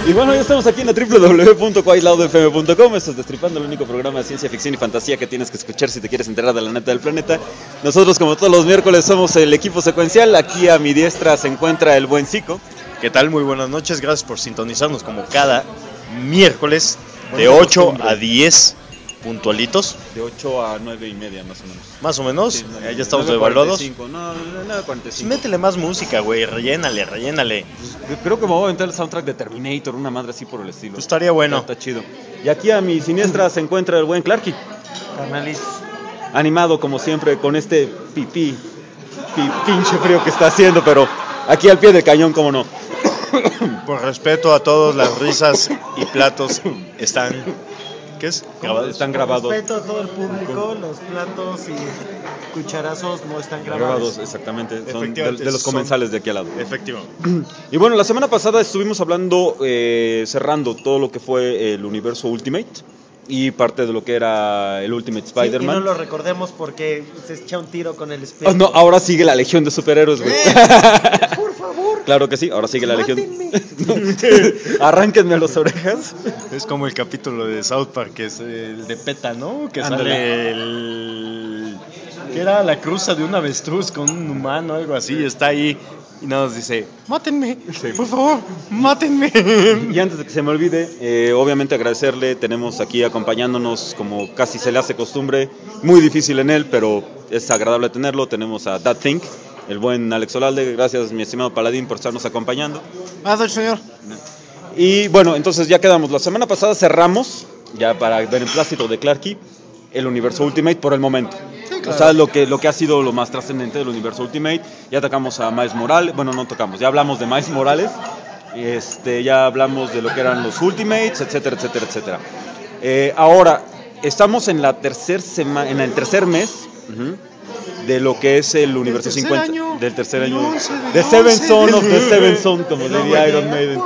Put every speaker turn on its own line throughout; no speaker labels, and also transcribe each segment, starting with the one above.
Y bueno, ya estamos aquí en la www.quailaudoFM.com. Esto es Destripando, el único programa de ciencia ficción y fantasía que tienes que escuchar si te quieres enterar de la neta del planeta. Nosotros, como todos los miércoles, somos el equipo secuencial. Aquí a mi diestra se encuentra el buen Zico.
¿Qué tal? Muy buenas noches, gracias por sintonizarnos como cada miércoles de 8 a 10 puntualitos.
De 8 a 9 y media, más o menos.
Más o menos,
Sí,
ya estamos devaluados.
9:45.
Pues métele más música, güey, rellénale.
Pues, creo que me voy a aventar el soundtrack de Terminator, una madre así por el estilo.
Pues estaría bueno.
Está chido. Y aquí a mi siniestra se encuentra el buen Clarky. Animado como siempre con este pinche frío que está haciendo, pero aquí al pie del cañón, como no.
Por respeto a todos, las risas y platos están... ¿Qué es?
¿Grabados? Están grabados.
Por respeto a todo el público, los platos y cucharazos no están grabados.
Exactamente, son de los comensales de aquí al lado.
Efectivamente.
Y bueno, la semana pasada estuvimos hablando, cerrando todo lo que fue el universo Ultimate y parte de lo que era el Ultimate Spider-Man.
Sí, y no lo recordemos porque se echa un tiro con el espejo.
No, ahora sigue la legión de superhéroes, güey.
Por favor.
Claro que sí, ahora sigue la legión.
Mátenme.
Arránquenme las orejas.
Es como el capítulo de South Park, que es el de PETA, ¿no? Que
Ándale.
sale el... que era la cruza de un avestruz con un humano, algo así, está ahí y nada nos dice, mátenme, por favor, mátenme.
Y antes de que se me olvide, obviamente agradecerle, tenemos aquí acompañándonos como casi se le hace costumbre, muy difícil en él, pero es agradable tenerlo, tenemos a That Thing, el buen Alex Olalde, gracias mi estimado Paladín por estarnos acompañando.
Gracias, señor.
Y bueno, entonces ya quedamos, la semana pasada cerramos, ya para beneplácito de Clarky, el universo Ultimate por el momento. Sí, claro. O sea, lo que ha sido lo más trascendente del universo Ultimate. Ya tocamos a Miles Morales, bueno, no tocamos, ya hablamos de Miles Morales, ya hablamos de lo que eran los Ultimates, etcétera, etcétera, etcétera. Ahora, estamos en la en el tercer mes de lo que es el universo 50, del tercer año, The Seven Son of the Seven Son, como diría Iron Maiden.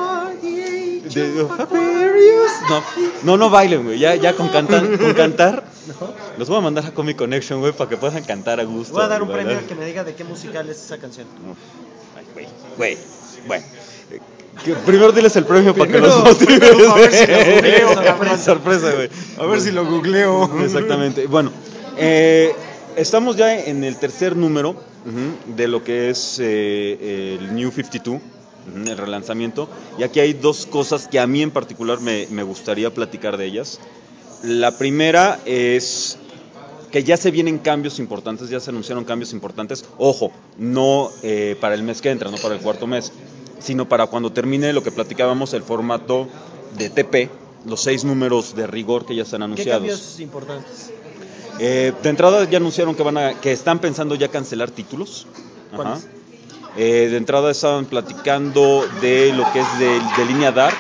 No bailen, güey, ya con cantar. Los voy a mandar a Comic Connection, güey, para que puedan cantar a gusto.
Voy a dar un premio al que me diga de qué musical es esa canción.
Güey, bueno. Primero diles el premio para que los motives.
A ver si lo googleo.
Sorpresa, güey.
A ver si lo googleo.
Exactamente. Bueno, estamos ya en el tercer número de lo que es el New 52. El relanzamiento, y aquí hay dos cosas que a mí en particular me gustaría platicar de ellas. La primera es que ya se vienen cambios importantes, ya se anunciaron cambios importantes, ojo, no para el mes que entra, no para el cuarto mes, sino para cuando termine lo que platicábamos, el formato de TP, los 6 números de rigor que ya están anunciados.
¿Qué cambios importantes?
De entrada ya anunciaron que están pensando ya cancelar títulos.
¿Cuáles?
De entrada estaban platicando de lo que es de línea Dark.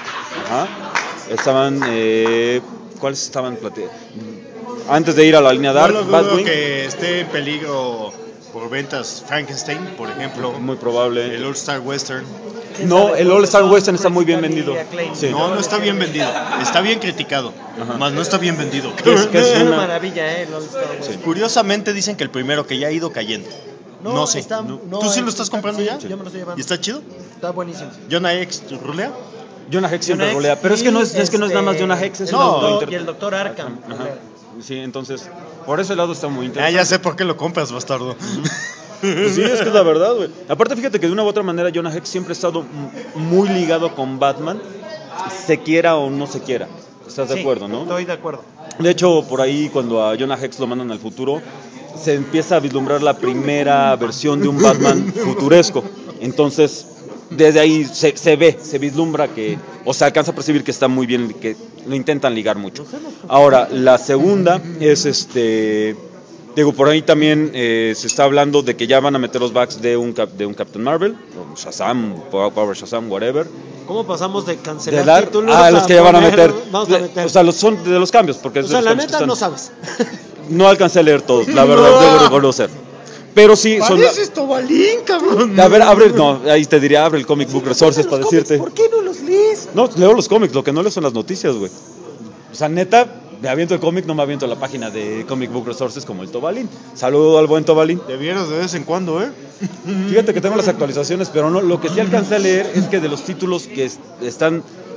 Estaban ¿cuáles estaban platicando? Antes de ir a la línea Dark,
no lo dudo que esté en peligro por ventas Frankenstein, por ejemplo.
Muy probable.
El All Star Western.
No, el All Star Western está muy bien vendido. Sí.
No está bien vendido. Está bien criticado. Más no está bien vendido.
Es una maravilla, el All Star Western.
Sí. Curiosamente dicen que el primero que ya ha ido cayendo. No sé. ¿Tú sí lo estás comprando ya?
Sí, yo me lo estoy llevando.
¿Y está chido?
Está buenísimo.
¿Jonah Hex rulea?
Jonah Hex siempre rolea, pero es que no es nada más Jonah Hex, es
y el Dr. Arkham.
Sí, entonces, por ese lado está muy interesante.
Ya sé por qué lo compras, bastardo.
Pues sí, es que es la verdad, güey. Aparte, fíjate que de una u otra manera Jonah Hex siempre ha estado muy ligado con Batman, se quiera o no se quiera. ¿Estás de acuerdo, no?
Estoy de acuerdo.
De hecho, por ahí cuando a Jonah Hex lo mandan al futuro, se empieza a vislumbrar la primera versión de un Batman futuresco. Entonces, desde ahí se vislumbra que, o se alcanza a percibir que está muy bien, que lo intentan ligar mucho. Ahora, la segunda es digo, por ahí también se está hablando de que ya van a meter los backs de un Captain Marvel, o Shazam, Power Shazam, whatever.
¿Cómo pasamos de cancelar títulos
a los que ya van a meter?
Vamos a meter.
O sea, son de los cambios, porque
o sea, la neta no sabes.
No alcancé a leer todos, la verdad, debo reconocer. Pero sí, son.
Pareces Tobalín, cabrón.
A ver, ahí te diría, abre el Comic Book Resources para decirte.
¿Por qué no los lees?
No, leo los cómics, lo que no leo son las noticias, güey. O sea, neta, me aviento el cómic, no me aviento la página de Comic Book Resources como el Tobalín. Saludo al buen Tobalín.
Debieras de vez en cuando,
Fíjate que tengo las actualizaciones, pero no, lo que sí alcancé a leer es que de los títulos que están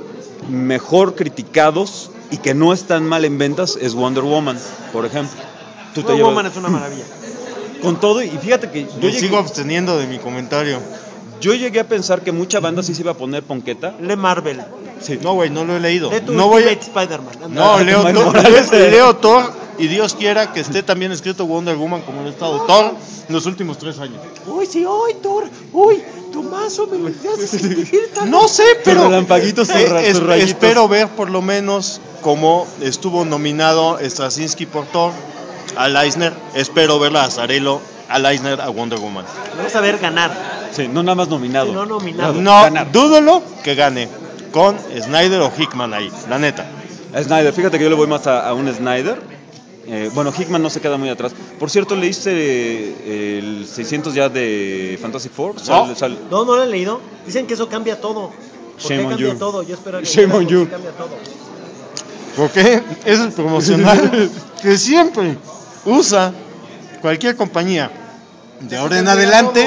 mejor criticados y que no están mal en ventas es Wonder Woman, por ejemplo.
Wonder Woman es una maravilla.
Con todo, y fíjate que
Yo sigo absteniendo de mi comentario.
yo llegué a pensar que mucha banda sí se iba a poner ponqueta.
Lee Marvel.
Sí.
No, güey, no lo he leído.
Lee tu
No voy
Ultimate Spider-Man. Anda.
No, leo,
Miles
Thor,
Morales.
leo Thor y Dios quiera que esté también escrito Wonder Woman como lo ha estado Thor en los últimos 3 años.
Uy, sí, uy, Thor. Uy, Tomaso, me lo haces sentir tan...
No sé, pero
relampaguitos, sus rayitos.
espero ver por lo menos cómo estuvo nominado Straczynski por Thor, al Eisner. Espero ver a Azarello, al Eisner, a Wonder Woman.
Vamos a ver ganar.
Sí, no nada más nominado.
Sí, no nominado.
No,
Ganar.
dúdalo que gane con Snyder o Hickman ahí, la neta.
Snyder, fíjate que yo le voy más a un Snyder. Bueno, Hickman no se queda muy atrás. Por cierto, ¿leíste el 600 ya de Fantastic Four?
No lo he leído. Dicen que eso cambia todo. ¿Por qué
Shame on
cambia
you.
todo? Yo espero que
Shame on you.
cambia todo.
Porque es el promocional que siempre usa cualquier compañía. De ahora en adelante,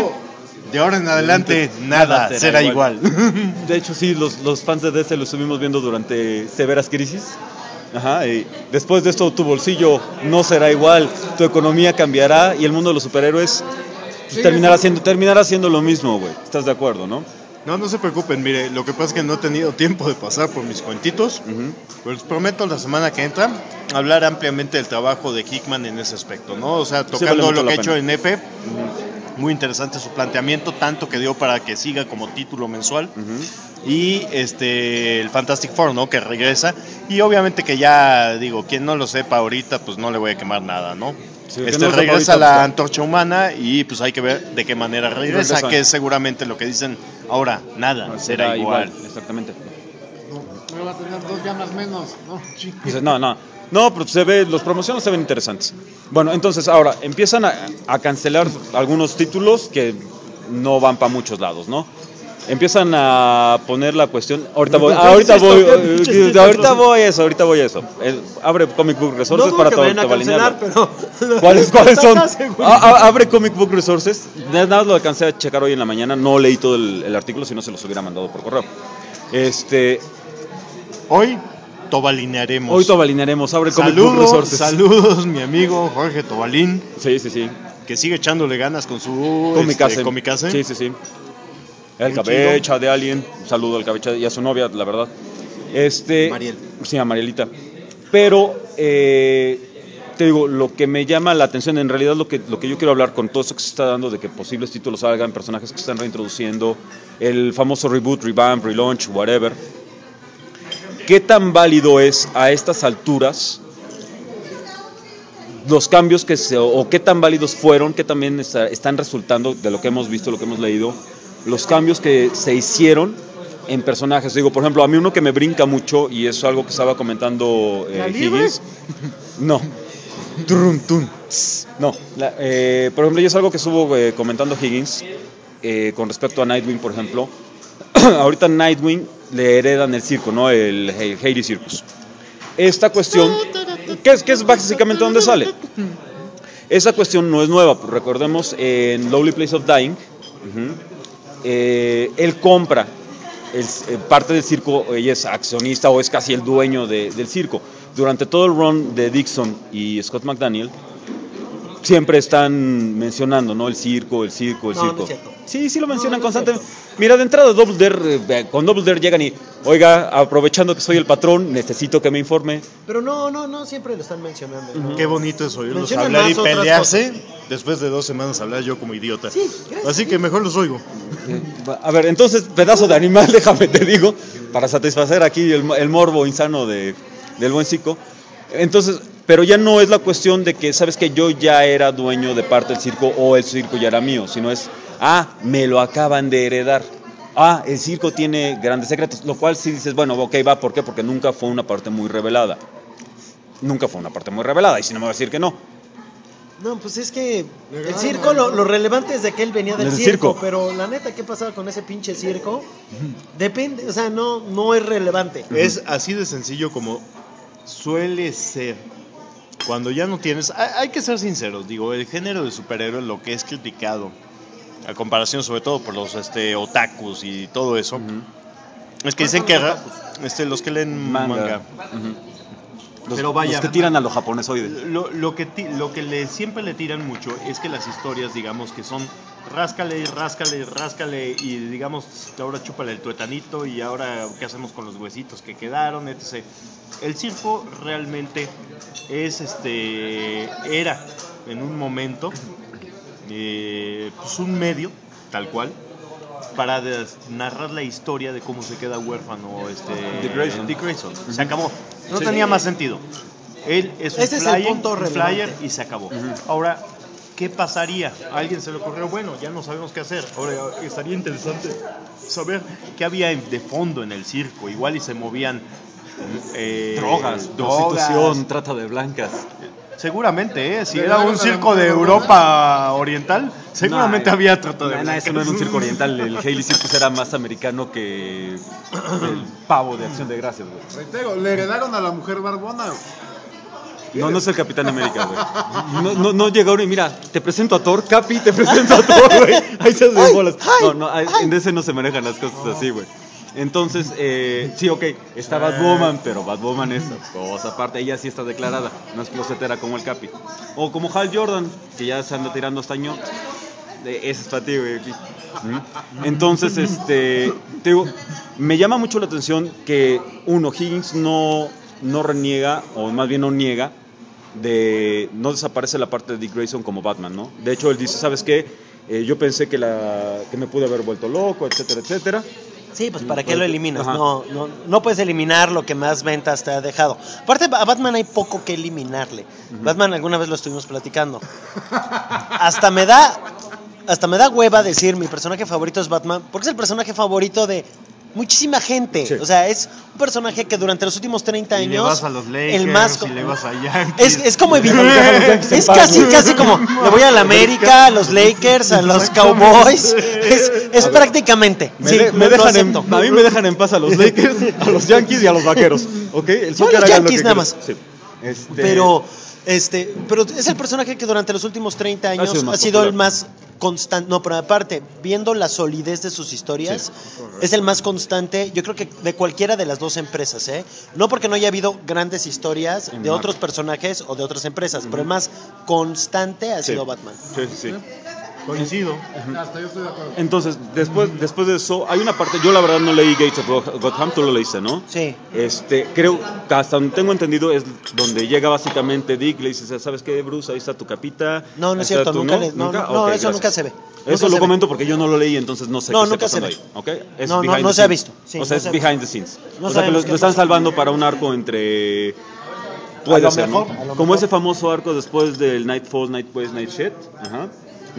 nada será igual.
De hecho, sí, los fans de DC lo estuvimos viendo durante severas crisis. Ajá, y después de esto tu bolsillo no será igual, tu economía cambiará y el mundo de los superhéroes pues, terminará siendo lo mismo, güey. ¿Estás de acuerdo, no?
No se preocupen, mire, lo que pasa es que no he tenido tiempo de pasar por mis cuentitos, pero les prometo la semana que entra hablar ampliamente del trabajo de Hickman en ese aspecto, ¿no? O sea, tocando
mucho
lo
la
que ha hecho
pena.
en F, muy interesante su planteamiento, tanto que dio para que siga como título mensual, y el Fantastic Four, ¿no? Que regresa, y obviamente que ya, digo, quien no lo sepa ahorita, pues no le voy a quemar nada, ¿no?
Sí, que no lo sepa
regresa
ahorita,
la
pues,
antorcha humana y pues hay que ver de qué manera regresa, que es seguramente lo que dicen ahora, nada,
no,
será igual.
Exactamente.
No va a tener 2 llamas menos, ¿no?
Dices, no, pero los promociones se ven interesantes. Bueno, entonces ahora empiezan a cancelar algunos títulos que no van para muchos lados, ¿no? Empiezan a poner la cuestión. Ahorita voy a eso. Abre Comic Book Resources
No
para
que vayan a cancelar, pero...
¿Cuáles son?
¿Estás seguro?
Abre Comic Book Resources. Nada más lo alcancé a checar hoy en la mañana. No leí todo el artículo, si no se los hubiera mandado por correo.
Hoy tobalinearemos.
Abre Comic Book Resources.
Saludos, mi amigo Jorge Tobalín,
Sí.
que sigue echándole ganas con su
Comicase. Sí. El Cabecha de Alien. Un saludo al Cabecha y a su novia, la verdad.
Mariel.
Sí, a Marielita. Pero, te digo, lo que me llama la atención, en realidad lo que yo quiero hablar con todo esto que se está dando de que posibles títulos salgan, personajes que se están reintroduciendo, el famoso reboot, revamp, relaunch, whatever. ¿Qué tan válido es a estas alturas los cambios o qué tan válidos fueron, qué también están resultando de lo que hemos visto, lo que hemos leído, los cambios que se hicieron en personajes? Digo, por ejemplo, a mí uno que me brinca mucho, y es algo que estaba comentando Higgins. No. No. Por ejemplo, y es algo que estuvo comentando Higgins con respecto a Nightwing, por ejemplo. Ahorita Nightwing le heredan el circo, ¿no? El Haiti Circus. Esta cuestión, que es básicamente donde sale. Esa cuestión no es nueva. Recordemos en Lovely Place of Dying, él compra parte del circo, ella es accionista o es casi el dueño del circo. Durante todo el run de Dixon y Scott McDaniel, siempre están mencionando, ¿no? El circo.
No, no es cierto.
Sí lo mencionan
No es
constantemente.
cierto.
Mira, de entrada con Double Dare llegan y, oiga, aprovechando que soy el patrón, necesito que me informe.
Pero no siempre lo están mencionando. ¿no?
Qué bonito es oírlos
Mencionan
hablar y
más otras
pelearse. Después de 2 semanas hablar yo como idiota.
Sí, gracias.
Así que mejor los oigo.
A ver, entonces, pedazo de animal, déjame te digo, para satisfacer aquí el morbo insano del buen Zico. Entonces, pero ya no es la cuestión de que, sabes que yo ya era dueño de parte del circo o el circo ya era mío, sino es, me lo acaban de heredar. El circo tiene grandes secretos, lo cual sí dices, bueno, ok, va, ¿por qué? Porque nunca fue una parte muy revelada. Y si no me va a decir que no.
No, pues es que el circo, lo relevante es de que él venía del circo, pero la neta, ¿qué pasaba con ese pinche circo? Depende, o sea, no es relevante.
Es así de sencillo como suele ser. Cuando ya no tienes... Hay que ser sinceros, digo, el género de superhéroes, lo que es criticado, a comparación sobre todo por los otakus y todo eso, Es que dicen que los que leen manga.
Pero vaya, los que tiran a los japonesoides.
Lo que siempre le tiran mucho es que las historias, digamos, que son ráscale y digamos, ahora chúpale el tuetanito y ahora qué hacemos con los huesitos que quedaron, etc. El circo realmente es era en un momento pues un medio tal cual para narrar la historia de cómo se queda huérfano Dick Grayson. Se acabó. No tenía más sentido. Él es un flyer y se acabó. Ahora, ¿qué pasaría? A alguien se le ocurrió, bueno, ya no sabemos qué hacer. Ahora, estaría interesante saber qué había de fondo en el circo. Igual y se movían
drogas, prostitución, trata de blancas.
Seguramente, si era un circo de Europa Oriental, seguramente había trata de blancas.
Eso no era un circo oriental, el Hailey Circus era más americano que el pavo de Acción de Gracias, güey.
Reitero, le heredaron a la mujer barbona.
No es el Capitán América, güey. No llegaron y mira, te presento a Thor, Capi, te presento a Thor, güey. Ahí se hacen bolas. En DC no se manejan las cosas así, güey. Entonces, sí, ok, está Batwoman, pero Batwoman es cosa aparte, ella sí está declarada, no es closetera como el Capi. O como Hal Jordan, que ya se anda tirando hasta año. Ese es para ti, güey. Entonces, te digo, me llama mucho la atención que Higgins no reniega, o más bien no niega, no desaparece la parte de Dick Grayson como Batman, ¿no? De hecho, él dice, ¿sabes qué? Yo pensé que me pude haber vuelto loco, etcétera, etcétera.
Sí, pues ¿para qué lo eliminas? No puedes eliminar lo que más ventas te ha dejado. Aparte, a Batman hay poco que eliminarle. Batman alguna vez lo estuvimos platicando. Hasta me da hueva decir mi personaje favorito es Batman, porque es el personaje favorito de muchísima gente. Sí. O sea, es un personaje que durante los últimos 30 años...
Y le vas a los Lakers,
el más,
y le vas a Yankees.
Es como evidente. Es casi como... Le voy a la América, a los Lakers, a los Cowboys. Es prácticamente...
A mí me dejan en paz a los Lakers, a los Yankees y a los Vaqueros. ¿Ok?
Son los Yankees nada más. Sí. Pero es el personaje que durante los últimos 30 años ha sido el más constante. No, pero aparte, viendo la solidez de sus historias, es el más constante, yo creo que de cualquiera de las dos empresas, no porque no haya habido grandes historias de otros personajes o de otras empresas, pero el más constante ha sido Batman.
Sí.
Coincido.
Hasta yo estoy de acuerdo.
Entonces, después de eso, hay una parte, yo la verdad no leí Gates of Gotham, tú lo leíste, ¿no?
Sí.
Creo que hasta donde tengo entendido es donde llega básicamente Dick, le dice, ¿sabes qué, Bruce? Ahí está tu capita.
No es cierto, nunca. Okay, eso gracias. Nunca se ve.
Eso lo comento porque yo no lo leí, entonces no sé qué está pasando ahí. ¿Okay?
No se ha visto.
Sí, o sea, es behind the scenes. O sea, que lo están salvando para un arco entre... Puede ser, ¿no? Como ese famoso arco después del Nightfall, Night Shit. Ajá.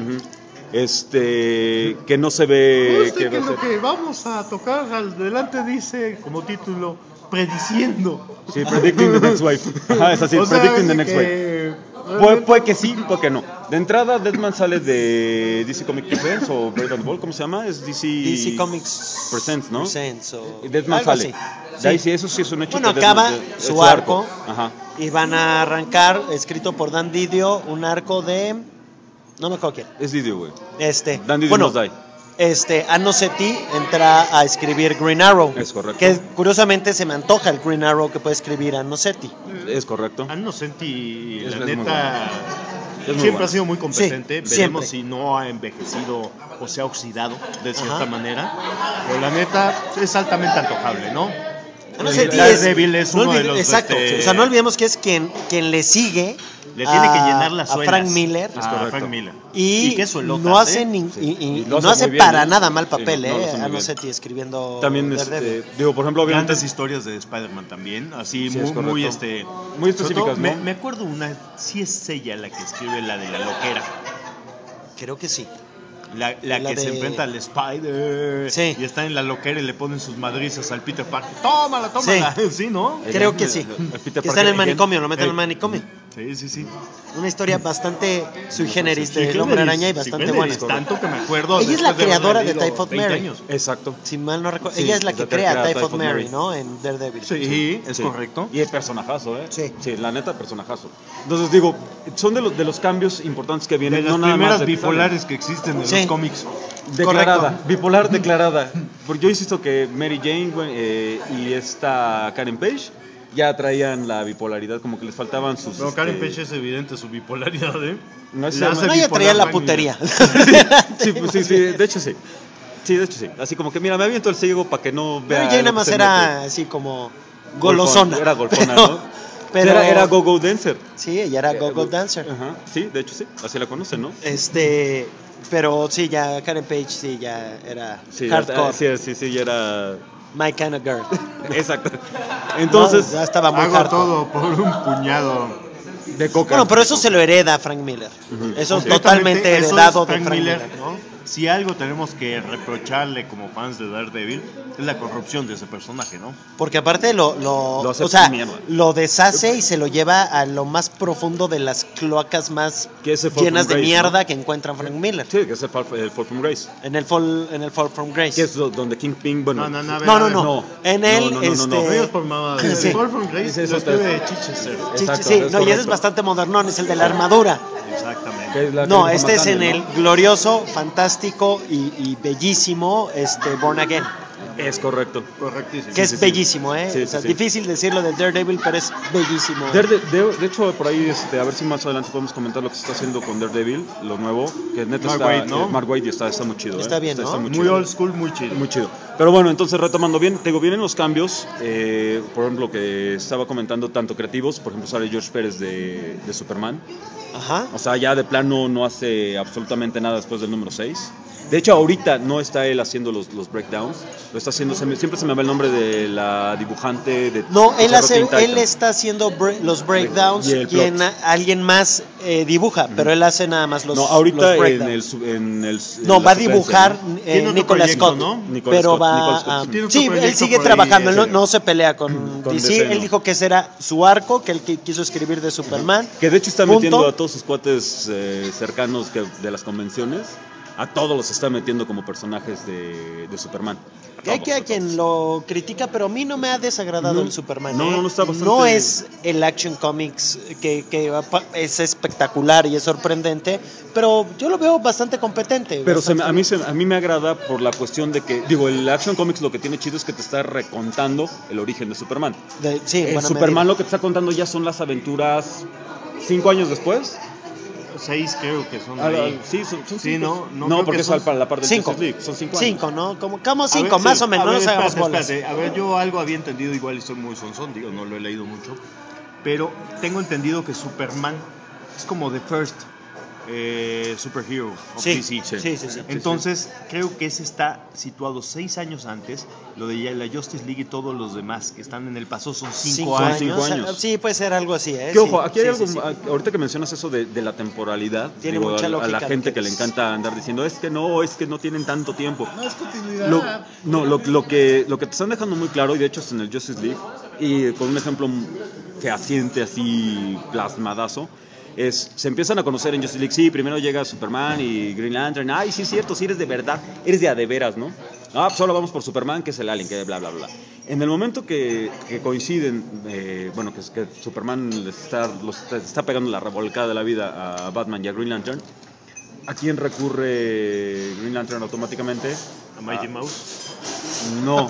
Que no se ve
que lo que vamos a tocar adelante dice como título prediciendo.
Sí, predicting the next wave. Ajá, es así, predicting the next wave. Puede que sí, puede que no. De entrada, Deadman sale de DC Comics Presents o Brave and Bold, ¿cómo se llama? Es DC
Comics
Presents, ¿no?
Y
Deadman sale. De ahí sí, eso sí es un hecho.
Bueno, acaba su arco. Ajá. Y van a arrancar, escrito por Dan Didio, un arco de... No me acuerdo quién.
Es Didio, güey.
Dan Didio nos da. Anno Seti entra a escribir Green Arrow.
Es correcto.
Que curiosamente se me antoja el Green Arrow que puede escribir Anno Seti.
Es correcto.
Anno Seti, la neta, siempre ha sido muy competente. Veremos si no ha envejecido o se ha oxidado de cierta manera. Pero la neta es altamente antojable, ¿no?
Daredevil
es uno de los...
Exacto. O sea, no olvidemos que es quien le sigue...
Le tiene que llenar las suelas.
A Frank Miller.
Frank Miller.
Y que eso no hace, no hace para nada mal papel, a no ser escribiendo.
También, digo, por ejemplo,
grandes historias de Spider-Man también, así
sí,
muy
específicas, ¿no?
Me acuerdo una, sí es ella la que escribe la de la loquera.
Creo que sí.
La que se enfrenta al Spider y está en la loquera y le ponen sus madrizas al Peter Parker. Tómala. Sí, ¿no?
Creo que sí. Que está en el manicomio, lo meten en el manicomio.
Sí.
Una historia bastante sui generis del Hombre Araña y bastante buena.
Tanto que me acuerdo.
Ella es la creadora de Typhoid Mary.
Exacto.
Si mal no recuerdo. Ella es la que crea Typhoid Mary, ¿no? En Daredevil.
Sí, es correcto.
Y el personajazo,
Sí,
la neta, personajazo. Entonces digo, son de los cambios importantes que vienen.
De las primeras bipolares que existen en los cómics.
Declarada,
Correcto.
bipolar declarada. Porque yo insisto que Mary Jane y esta Karen Page ya traían la bipolaridad, como que les faltaban sus...
No, Karen Page es evidente su bipolaridad, ¿eh?
No es
La hace
No, ella traía
bipolar
la
Frank
putería.
Sí, pues sí, de hecho sí. Sí, de hecho sí. Así como que mira, me aviento el ciego para que no vea...
Mary Jane nada
lo que
más
se
era
mete.
así como golosona.
Era golfona,
pero,
¿no?
Pero
Era go-go dancer.
Sí, ella era go-go dancer.
Ajá, sí, de hecho sí. Así la conocen, ¿no?
Pero sí, ya Karen Page sí ya era
Sí,
hardcore.
sí, ya era...
My kind of girl.
Exacto. Entonces...
No, ya estaba muy
Hago
hardcore.
todo por un puñado.
De coca.
Bueno, pero eso se lo hereda Frank Miller. Eso es
Completamente,
totalmente
eso
heredado
es
de Frank Miller,
Miller.
¿no?
Si algo tenemos que reprocharle como fans de Daredevil es la corrupción de ese personaje, ¿no?
Porque aparte lo
hace
o sea,
mierda.
lo deshace y se lo lleva a lo más profundo de las cloacas más
Que es el Fall
llenas
from
de
Grace,
mierda
¿no?
que encuentra Frank Miller.
Sí, que es el Fall from Grace.
En el Fall from Grace.
Que es donde Kingpin, bueno...
No, a ver,
No,
a
no,
ver.
no. En él,
No.
No digas por mamá.
Sí.
Fall from Grace
Sí,
lo
eso
escribe Chichester.
Exacto,
sí,
es
no, y ese
correcto.
es bastante modernón, es el de la armadura.
Exactamente.
Que es la que
No,
dijo
este es en
McCann,
el
¿no?
glorioso, fantástico y bellísimo Born Again.
Es correcto.
Correctísimo.
Que es
sí.
bellísimo, ¿eh?
Sí,
o sea,
sí.
difícil decirlo de Daredevil, pero es bellísimo.
De hecho, por ahí, a ver si más adelante podemos comentar lo que se está haciendo con Daredevil, lo nuevo, que neta
Mark
está...
Waid, ¿no?
Mark Waid está muy chido.
Está bien, ¿no?
muy
Muy
chido.
old school, muy chido.
Muy chido. Pero bueno, entonces retomando bien, vienen los cambios, por ejemplo, que estaba comentando tanto creativos, por ejemplo, sale George Pérez de Superman.
Ajá.
O sea, ya de plano no hace absolutamente nada después del número 6. De hecho, ahorita no está él haciendo los breakdowns, lo está haciendo, siempre se me va el nombre de la dibujante de...
No, él
de Teen Titans.
está haciendo los breakdowns
Y el
quien
plot.
alguien más dibuja, pero él hace nada más los
No, ahorita
los
en
breakdowns.
en
No,
la
va a
secuencia,
dibujar
¿no?
Tiene otro
Nicolas
proyecto,
Scott,
¿no?
Nicolas
pero
Scott,
va
Nicolas Scott,
a...
sí.
Tiene otro
Sí, él
proyecto
sigue
por ahí,
trabajando, él
sí.
no se pelea con
Con
DC,
DC,
él
no.
dijo que ese era su arco, que él quiso escribir de Superman.
Que de hecho está
Punto.
metiendo a todos sus cuates cercanos de las convenciones, a todos los está metiendo como personajes de Superman.
Que hay a quien lo critica, pero a mí no me ha desagradado
No,
el Superman.
no, está bastante...
No es el Action Comics que es espectacular y es sorprendente, pero yo lo veo bastante competente.
Pero
bastante-
a mí me agrada por la cuestión de que, digo, el Action Comics lo que tiene chido es que te está recontando el origen de Superman.
Sí,
El
buena
Superman
medida.
lo que te está contando ya son las aventuras 5 años después.
6 creo que son ahí.
Sí, son
Sí,
cinco.
no
No,
creo
porque
que
es
son-
para la parte de
Cinco.
Justice League, son 5 años.
5, ¿no? Como
A
5,
ver,
más
sí.
o menos,
A
no
ver,
nos hagamos
espérate,
bolas.
espérate. A ver, yo algo había entendido, igual estoy muy sonzón, digo, no lo he leído mucho, pero tengo entendido que Superman es como the first superhero of
Sí,
DC.
sí.
Entonces, creo que ese está situado 6 años antes, lo de la Justice League y todos los demás que están en el paso son 5 años.
5 años.
Sí, puede ser algo así, ¿eh?
Que ojo,
Sí,
aquí hay
sí,
algo,
sí, sí.
ahorita que mencionas eso de la temporalidad,
Tiene
digo,
mucha
a la
lógica
gente
lo
que le encanta andar diciendo, es que no tienen tanto tiempo.
No es continuidad.
Lo que te están dejando muy claro, y de hecho es en el Justice League, y con un ejemplo fehaciente así plasmadazo, se empiezan a conocer en Justice League. Sí, primero llega Superman y Green Lantern. Ay, sí es cierto, sí eres de verdad, eres de a de veras, ¿no? Ah, pues ahora vamos por Superman, que es el alien, que bla, bla, bla. En el momento que coinciden, bueno, que Superman los está pegando la revolcada de la vida a Batman y a Green Lantern, ¿a quién recurre Green Lantern automáticamente?
A Mighty Mouse.
No.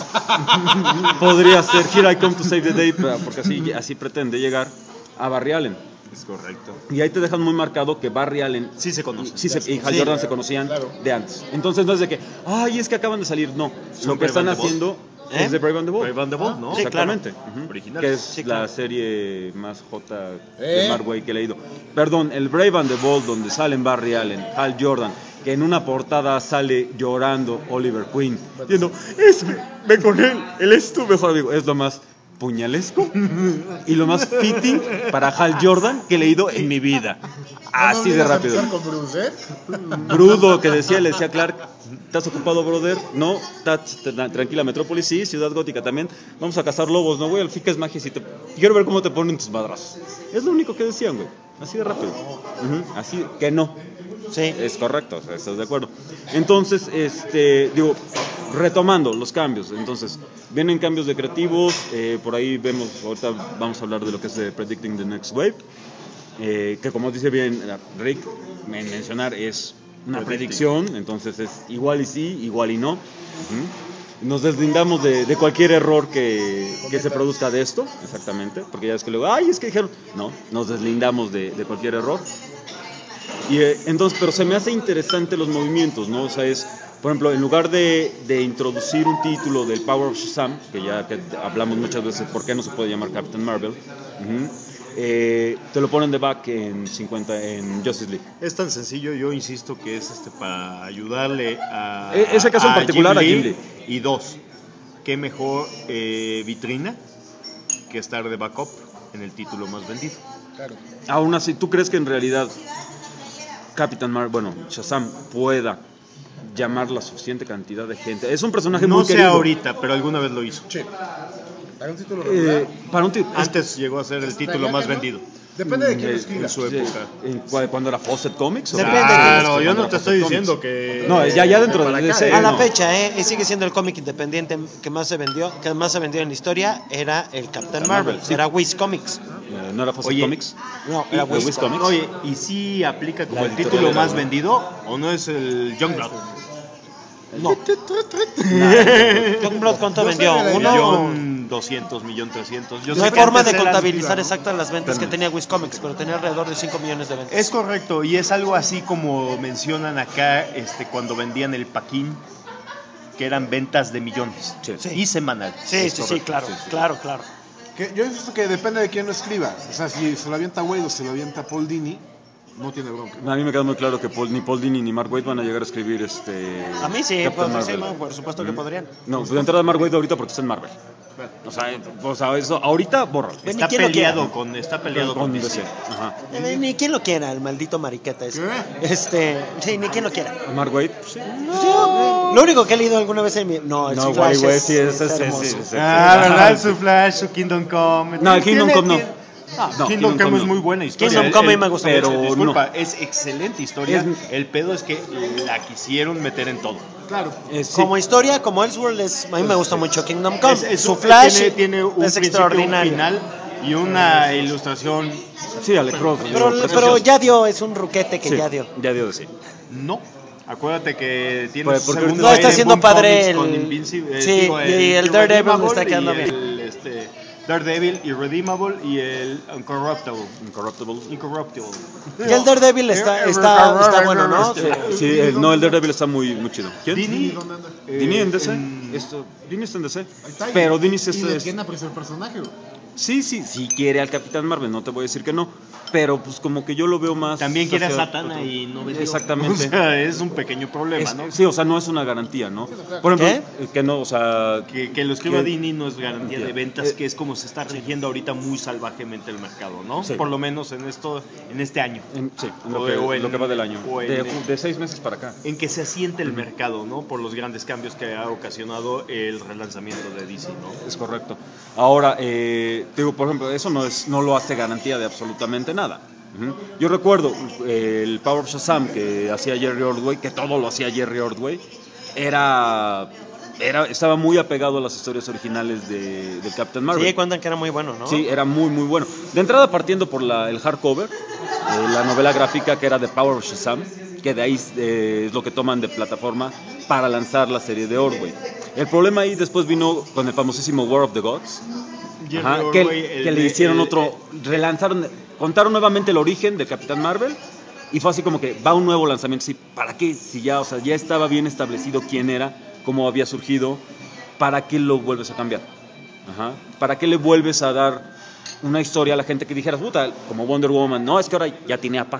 Podría ser Here I Come to Save the Day, porque así pretende llegar a Barry Allen.
Es correcto.
Y ahí te dejan muy marcado que Barry Allen
Sí se conoce.
y Hal Jordan se conocían de antes. Entonces no es de que, ay, es que acaban de salir. No,
Son
lo que están
Brave and the
haciendo es de Brave and the Bold.
Brave and the Bold, ¿no?
Sí, claro.
Exactamente. Ujú.
Original.
Que es
Sí,
la
claro.
serie más jota de Mark Waid que he leído. Perdón, el Brave and the Bold, donde salen Barry Allen, Hal Jordan, que en una portada sale llorando Oliver Queen, diciendo, ve con él es tu mejor amigo. Es lo más puñalesco y lo más fitting para Hal Jordan que he leído en mi vida. Así de rápido.
Con Bruce, ¿eh?
Brudo que le decía Clark, ¿estás ocupado, brother? No, tranquila, Metrópolis, sí, Ciudad Gótica también. Vamos a cazar lobos, no, güey, al Fica es magia y quiero ver cómo te ponen tus madrazos. Es lo único que decían, güey. Así de rápido. Así que no.
Sí.
Es correcto, o sea, ¿estás de acuerdo? Entonces, digo, retomando los cambios, entonces, vienen cambios de creativos, por ahí vemos, ahorita vamos a hablar de lo que es de Predicting the Next Wave, que como dice bien Rick, mencionar es una predicción, entonces es igual y sí, igual y no. Nos deslindamos de cualquier error que se produzca de esto, exactamente, porque ya es que luego, es que dijeron, no, nos deslindamos de cualquier error. Y entonces, pero se me hace interesante los movimientos, ¿no? O sea, por ejemplo, en lugar de introducir un título del Power of Shazam, que hablamos muchas veces por qué no se puede llamar Captain Marvel, te lo ponen de back en Justice League.
Es tan sencillo, yo insisto que es para ayudarle a
ese caso en particular
Jim
a Jim Lee.
Y dos, qué mejor vitrina que estar de backup en el título más vendido.
Claro.
Aún así, ¿tú crees que en realidad Shazam pueda llamar la suficiente cantidad de gente? Es un personaje muy querido.
No sé ahorita, pero alguna vez lo hizo.
Sí. Para un título regular.
Antes llegó a ser el título más vendido.
Depende de quién lo escriba.
En su época.
¿Cuándo era Fawcett Comics?
Depende.
Claro, yo no te estoy diciendo que...
No, ya dentro de DC.
A la fecha, sigue siendo el cómic independiente que más se vendió en la historia, era el Captain Marvel,
sí.
era Wiz Comics.
¿No era Fawcett Comics?
No, era
Wiz Comics.
Oye, ¿y si aplica como el título más vendido o no es el Youngblood?
No. Youngblood, ¿cuánto vendió?
Millón 200, millón 300.
No hay forma de contabilizar exactas las ventas que tenía Wiz Comics, pero tenía alrededor de 5 millones de ventas.
Es correcto, y es algo así como mencionan acá cuando vendían el Paquín, que eran ventas de millones.
Sí.
Y semanal.
Sí, claro.
Que yo insisto que depende de quién lo escriba. O sea, si se lo avienta Wade o se lo avienta Paul Dini, no tiene bronca.
A mí me queda muy claro que ni Paul Dini ni Mark Waid van a llegar a escribir
A mí sí,
Captain Marvel.
por supuesto que podrían.
No, de entrada Mark Waid ahorita porque está en Marvel. O sea, eso ahorita bórralo.
Está peleado con
DC. Ajá.
Ni quien lo quiera, el maldito mariqueta ese. Sí, ni quien lo quiera.
Mark Waid, sí.
Lo único que he leído alguna vez en mi... No, el Flash
sí,
es hermoso.
¿Verdad? Su Flash, su Kingdom Come.
No, el Kingdom Come no.
Kingdom Come es muy buena historia.
Kingdom Come me gusta
pero
mucho.
Disculpa, es excelente historia. El pedo es que la quisieron meter en todo.
Claro.
Como historia, como Elseworld, a mí me gusta mucho Kingdom Come. Su Flash
tiene un
es extraordinario.
Un final y una ilustración.
Sí, Alex Ross.
Pero ya dio, es un ruquete que ya dio.
Ya dio de sí.
No. Acuérdate que tiene
Pues,
su
porque
segundo
no está
aire en
haciendo
Boom
padre
Comics con
el...
Invincible,
Sí, y el Daredevil le está quedando bien.
Daredevil, Irredeemable y el Incorruptible.
Y el Daredevil está bueno, ¿no?
Sí, el Daredevil está muy chido. ¿Quién?
Dini.
Dini en DC. Dini está en DC. Pero Dini
¿Y de quién aprecia el personaje?
Sí quiere al Capitán Marvel, no te voy a decir que no, pero pues como que yo lo veo más...
También quiere a Satana y no vendió.
Exactamente.
O sea, es un pequeño problema, ¿no?
Sí, o sea, no es una garantía, ¿no? Por ejemplo, que no, o sea...
Que lo escriba Dini no es garantía de ventas, que es como se está rigiendo ahorita muy salvajemente el mercado, ¿no?
Sí.
Por lo menos en este año.
En lo que va del año. De 6 meses para acá.
En que se asiente el mercado, ¿no? Por los grandes cambios que ha ocasionado el relanzamiento de DC, ¿no?
Es correcto. Ahora, digo, por ejemplo, eso no lo hace garantía de absolutamente nada. Yo recuerdo el Power of Shazam que hacía Jerry Ordway, que todo lo hacía Jerry Ordway, estaba muy apegado a las historias originales del Captain Marvel.
Sí, cuentan que era muy bueno, ¿no?
Sí, era muy bueno. De entrada partiendo por el hardcover, la novela gráfica que era The Power of Shazam, que de ahí es lo que toman de plataforma para lanzar la serie de Ordway. El problema ahí después vino con el famosísimo War of the Gods. Que le hicieron contaron nuevamente el origen de Capitán Marvel y fue así como que va un nuevo lanzamiento. Sí, ¿para qué? Si ya estaba bien establecido quién era, cómo había surgido, ¿para qué lo vuelves a cambiar? ¿Para qué le vuelves a dar una historia a la gente que dijera, puta, como Wonder Woman? No, es que ahora ya tiene APA.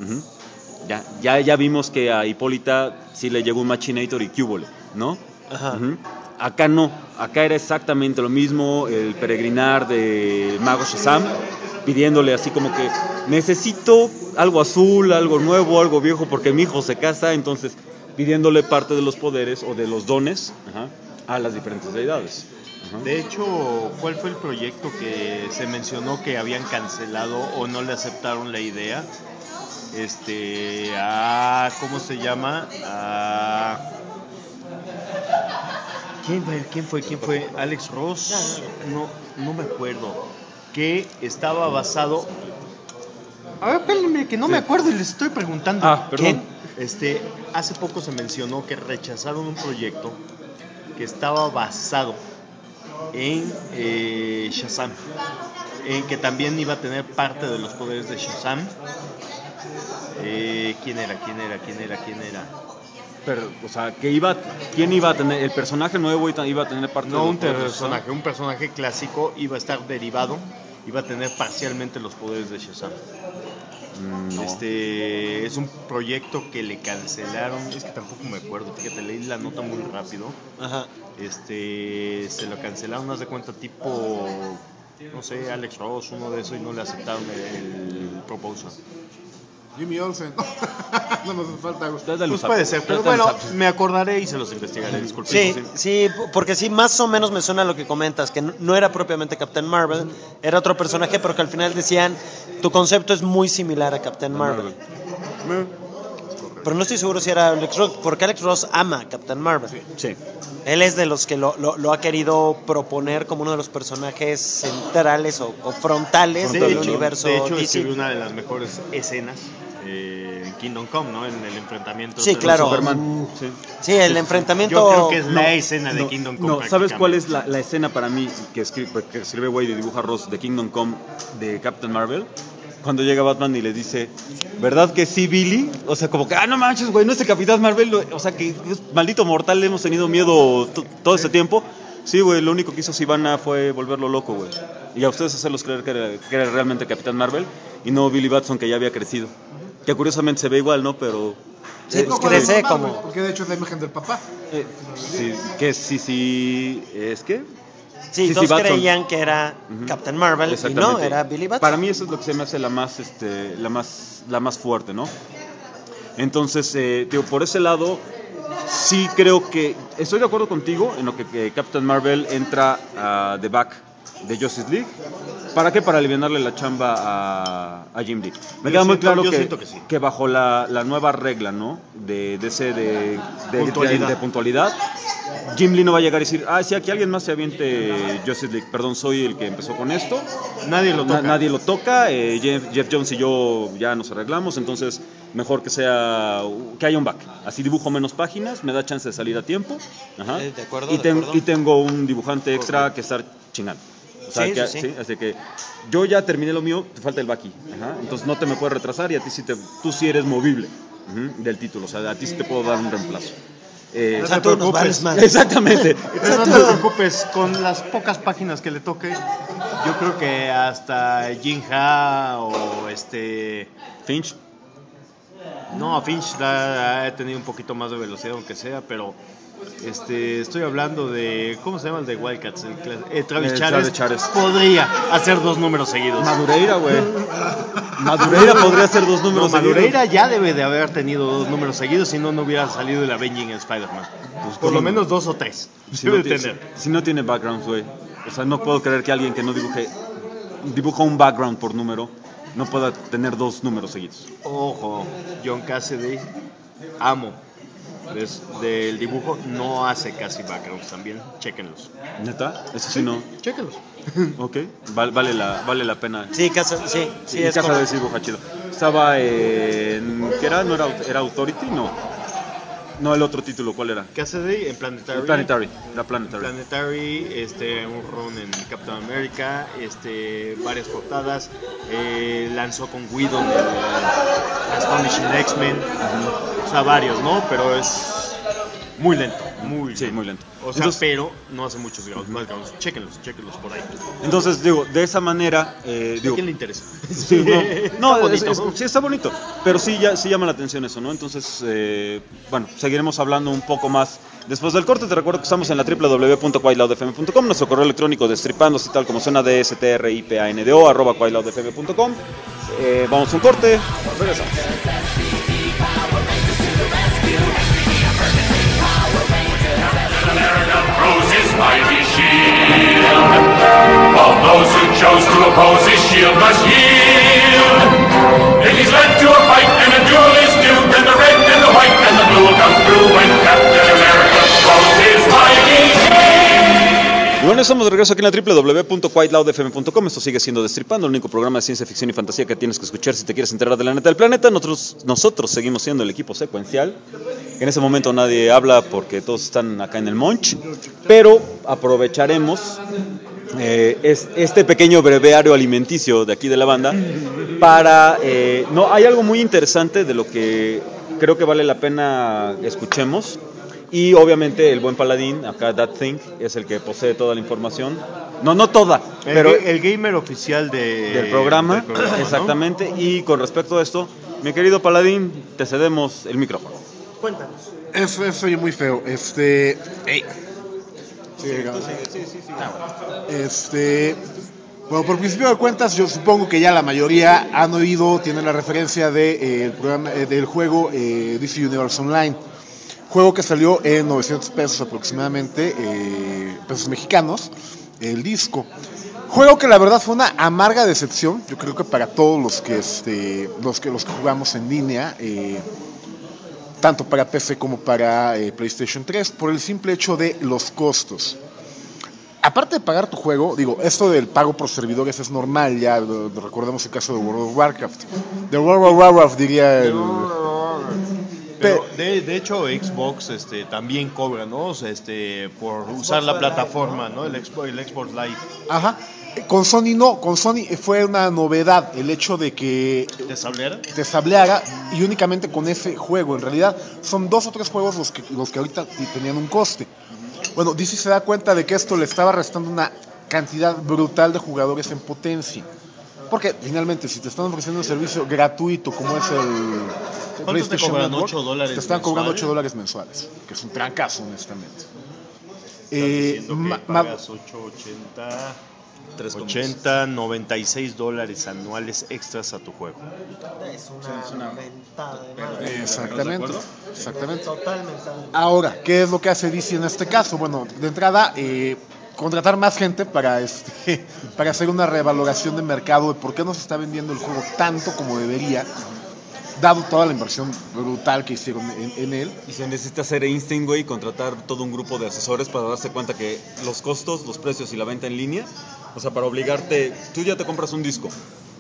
Ya vimos que a Hipólita sí le llegó un Machinator y Cúbole, ¿no? Acá no, acá era exactamente lo mismo, el peregrinar de Mago Shazam, pidiéndole así como que necesito algo azul, algo nuevo, algo viejo, porque mi hijo se casa, entonces pidiéndole parte de los poderes o de los dones a las diferentes deidades.
De hecho, ¿cuál fue el proyecto que se mencionó que habían cancelado o no le aceptaron la idea? ¿Cómo se llama? ¿Quién fue? ¿Alex Ross? No me acuerdo. Que estaba basado... A ver, espérenme, que no me acuerdo y les estoy preguntando.
Perdón.
Hace poco se mencionó que rechazaron un proyecto que estaba basado en Shazam, en que también iba a tener parte de los poderes de Shazam. ¿Quién era?
Pero, o sea, ¿quién iba a tener? ¿El personaje nuevo iba a tener parte de los poderes?
No, un personaje clásico iba a estar derivado, iba a tener parcialmente los poderes de Shazam.
No.
Es un proyecto que le cancelaron, es que tampoco me acuerdo, fíjate, leí la nota muy rápido.
Ajá.
Se lo cancelaron, haz de cuenta, tipo, no sé, Alex Ross, uno de esos, y no le aceptaron el proposal.
Jimmy Olsen. No nos falta.
Pues puede ser, pero bueno, me acordaré y se los investigaré, disculpen.
Sí, porque sí, más o menos me suena lo que comentas, que no era propiamente Captain Marvel, era otro personaje, pero que al final decían, tu concepto es muy similar a Captain Marvel. Pero no estoy seguro si era Alex Ross, porque Alex Ross ama a Captain Marvel.
Sí.
Él es de los que lo ha querido proponer como uno de los personajes centrales o frontales del universo.
De hecho,
DC.
es una de las mejores escenas en Kingdom Come, ¿no? En el enfrentamiento
Sí, claro.
Superman.
Sí, el enfrentamiento.
Yo creo que es la escena de Kingdom Come.
No, ¿sabes cuál es la escena para mí que escribe Wade y dibuja Ross de Kingdom Come de Captain Marvel? Cuando llega Batman y le dice, ¿verdad que sí, Billy? O sea, como que, no manches, güey, no es el Capitán Marvel. O sea, que es maldito mortal, le hemos tenido miedo todo ese tiempo. Sí, güey, lo único que hizo Sivana fue volverlo loco, güey. Y a ustedes hacerlos creer que era realmente Capitán Marvel y no Billy Batson, que ya había crecido. Que curiosamente se ve igual, ¿no? Pero...
Sí, pues crece como...
Porque de hecho es la imagen del papá.
Sí, que sí, ¿es que?
Sí, todos creían que era Captain Marvel y no, era Billy Batson.
Para mí eso es lo que se me hace la más fuerte, ¿no? Entonces, digo, por ese lado, sí creo que estoy de acuerdo contigo en lo que Captain Marvel entra a The Back de Justice League. ¿Para qué? Para aliviarle la chamba a Jim Lee. Me queda muy claro que bajo la nueva regla, ¿no? De puntualidad, Jim Lee no va a llegar y decir, sí, aquí alguien más se aviente Justice League. Perdón, soy el que empezó con esto.
Nadie lo toca.
Jeff Jones y yo ya nos arreglamos, entonces mejor que haya un back. Así dibujo menos páginas, me da chance de salir a tiempo. Ajá.
De acuerdo,
y tengo un dibujante extra que estar chingando. O sea, sí. Así que yo ya terminé lo mío, te falta el Baki. Entonces no te me puedes retrasar y a ti tú sí eres movible del título. O sea, a ti sí te puedo dar un reemplazo.
O sea, tú nos vales más.
Exactamente.
No te preocupes, con las pocas páginas que le toque, yo creo que hasta Jin Ha o
Finch.
No, Finch ha tenido un poquito más de velocidad, aunque sea, pero estoy hablando de, ¿cómo se llama el de Wildcats? Travis Charest podría hacer 2 números seguidos.
Madureira, güey. Madureira podría hacer 2 números seguidos.
Madureira ya debe de haber tenido 2 números seguidos, si no hubiera salido el Avenging Spider-Man. Pues por lo menos 2 o 3.
Si no tiene background, güey. O sea, no puedo creer que alguien que no dibuja un background por número, no pueda tener 2 números seguidos.
Ojo, John Cassaday, amo. Del dibujo no hace casi backgrounds también, chéquenlos.
¿Neta? Eso sí no.
Chéquenlos.
Ok, vale la pena.
Sí, sí, es
Casa de dibuja chido. Estaba en... ¿qué era? ¿No era Authority? No, el otro título, ¿cuál era?
Cassaday en Planetary.
La Planetary.
Un run en Captain America, varias portadas, lanzó con Whedon el Astonishing X-Men, o sea, varios, ¿no? Pero es muy lento, muy lento. O sea, entonces, pero no hace muchos backgrounds. Chéquenlos por ahí.
Entonces, digo, de esa manera...
¿A quién le interesa?
Sí, sí, está bonito. Pero sí llama la atención eso, ¿no? Entonces, bueno, seguiremos hablando un poco más después del corte. Te recuerdo que estamos en la www.quailodfm.com. Nuestro correo electrónico destripándose tal como suena de stripando @quailodfm.com. Vamos a un corte. Regresamos.
Mighty shield. All those who chose to oppose his shield must yield. If he's led to a fight and a duel is due, then the red and the white and the blue will come through when Captain America throws his mighty shield.
Bueno, estamos de regreso aquí en la www.quiteloudfm.com. Esto sigue siendo Destripando, el único programa de ciencia ficción y fantasía que tienes que escuchar si te quieres enterar de la neta del planeta. Nosotros seguimos siendo el equipo secuencial. En ese momento nadie habla porque todos están acá en el Monch, pero aprovecharemos este pequeño breviario alimenticio de aquí de la banda para... no, hay algo muy interesante de lo que creo que vale la pena escuchemos. Y obviamente el buen paladín, acá That Thing, es el que posee toda la información. No toda, pero
el gamer oficial
del programa, exactamente. ¿No? Y con respecto a esto, mi querido paladín, te cedemos el micrófono.
Cuéntanos.
Eso soy muy feo. Sí. Bueno, por principio de cuentas, yo supongo que ya la mayoría han oído, tienen la referencia de, el programa, del juego DC Universe Online. Juego que salió en 900 pesos aproximadamente, pesos mexicanos, el disco. Juego que la verdad fue una amarga decepción, yo creo que para todos los que jugamos en línea, tanto para PC como para PlayStation 3, por el simple hecho de los costos. Aparte de pagar tu juego, digo, esto del pago por servidores es normal, ya recordemos el caso de World of Warcraft. De World of Warcraft diría el...
Pero de hecho Xbox también cobra, ¿no? Por usar la plataforma, ¿no? El Xbox Live.
Ajá. Con Sony no, con Sony fue una novedad el hecho de que te sableara y únicamente con ese juego. En realidad son 2 o 3 juegos los que ahorita tenían un coste. Bueno, DC se da cuenta de que esto le estaba restando una cantidad brutal de jugadores en potencia. Porque finalmente, si te están ofreciendo un servicio gratuito como es el PlayStation Network, te están cobrando $8 mensuales, que es un trancazo, honestamente.
Pagas $96 anuales extras a tu juego.
Es una mentada de madre.
Exactamente.
Totalmente.
Ahora, ¿qué es lo que hace DC en este caso? Bueno, de entrada, contratar más gente para hacer una revaloración de mercado de por qué no se está vendiendo el juego tanto como debería, dado toda la inversión brutal que hicieron en él.
Y se necesita hacer Instinct, güey, contratar todo un grupo de asesores para darse cuenta que los costos, los precios y la venta en línea, o sea, para obligarte, tú ya te compras un disco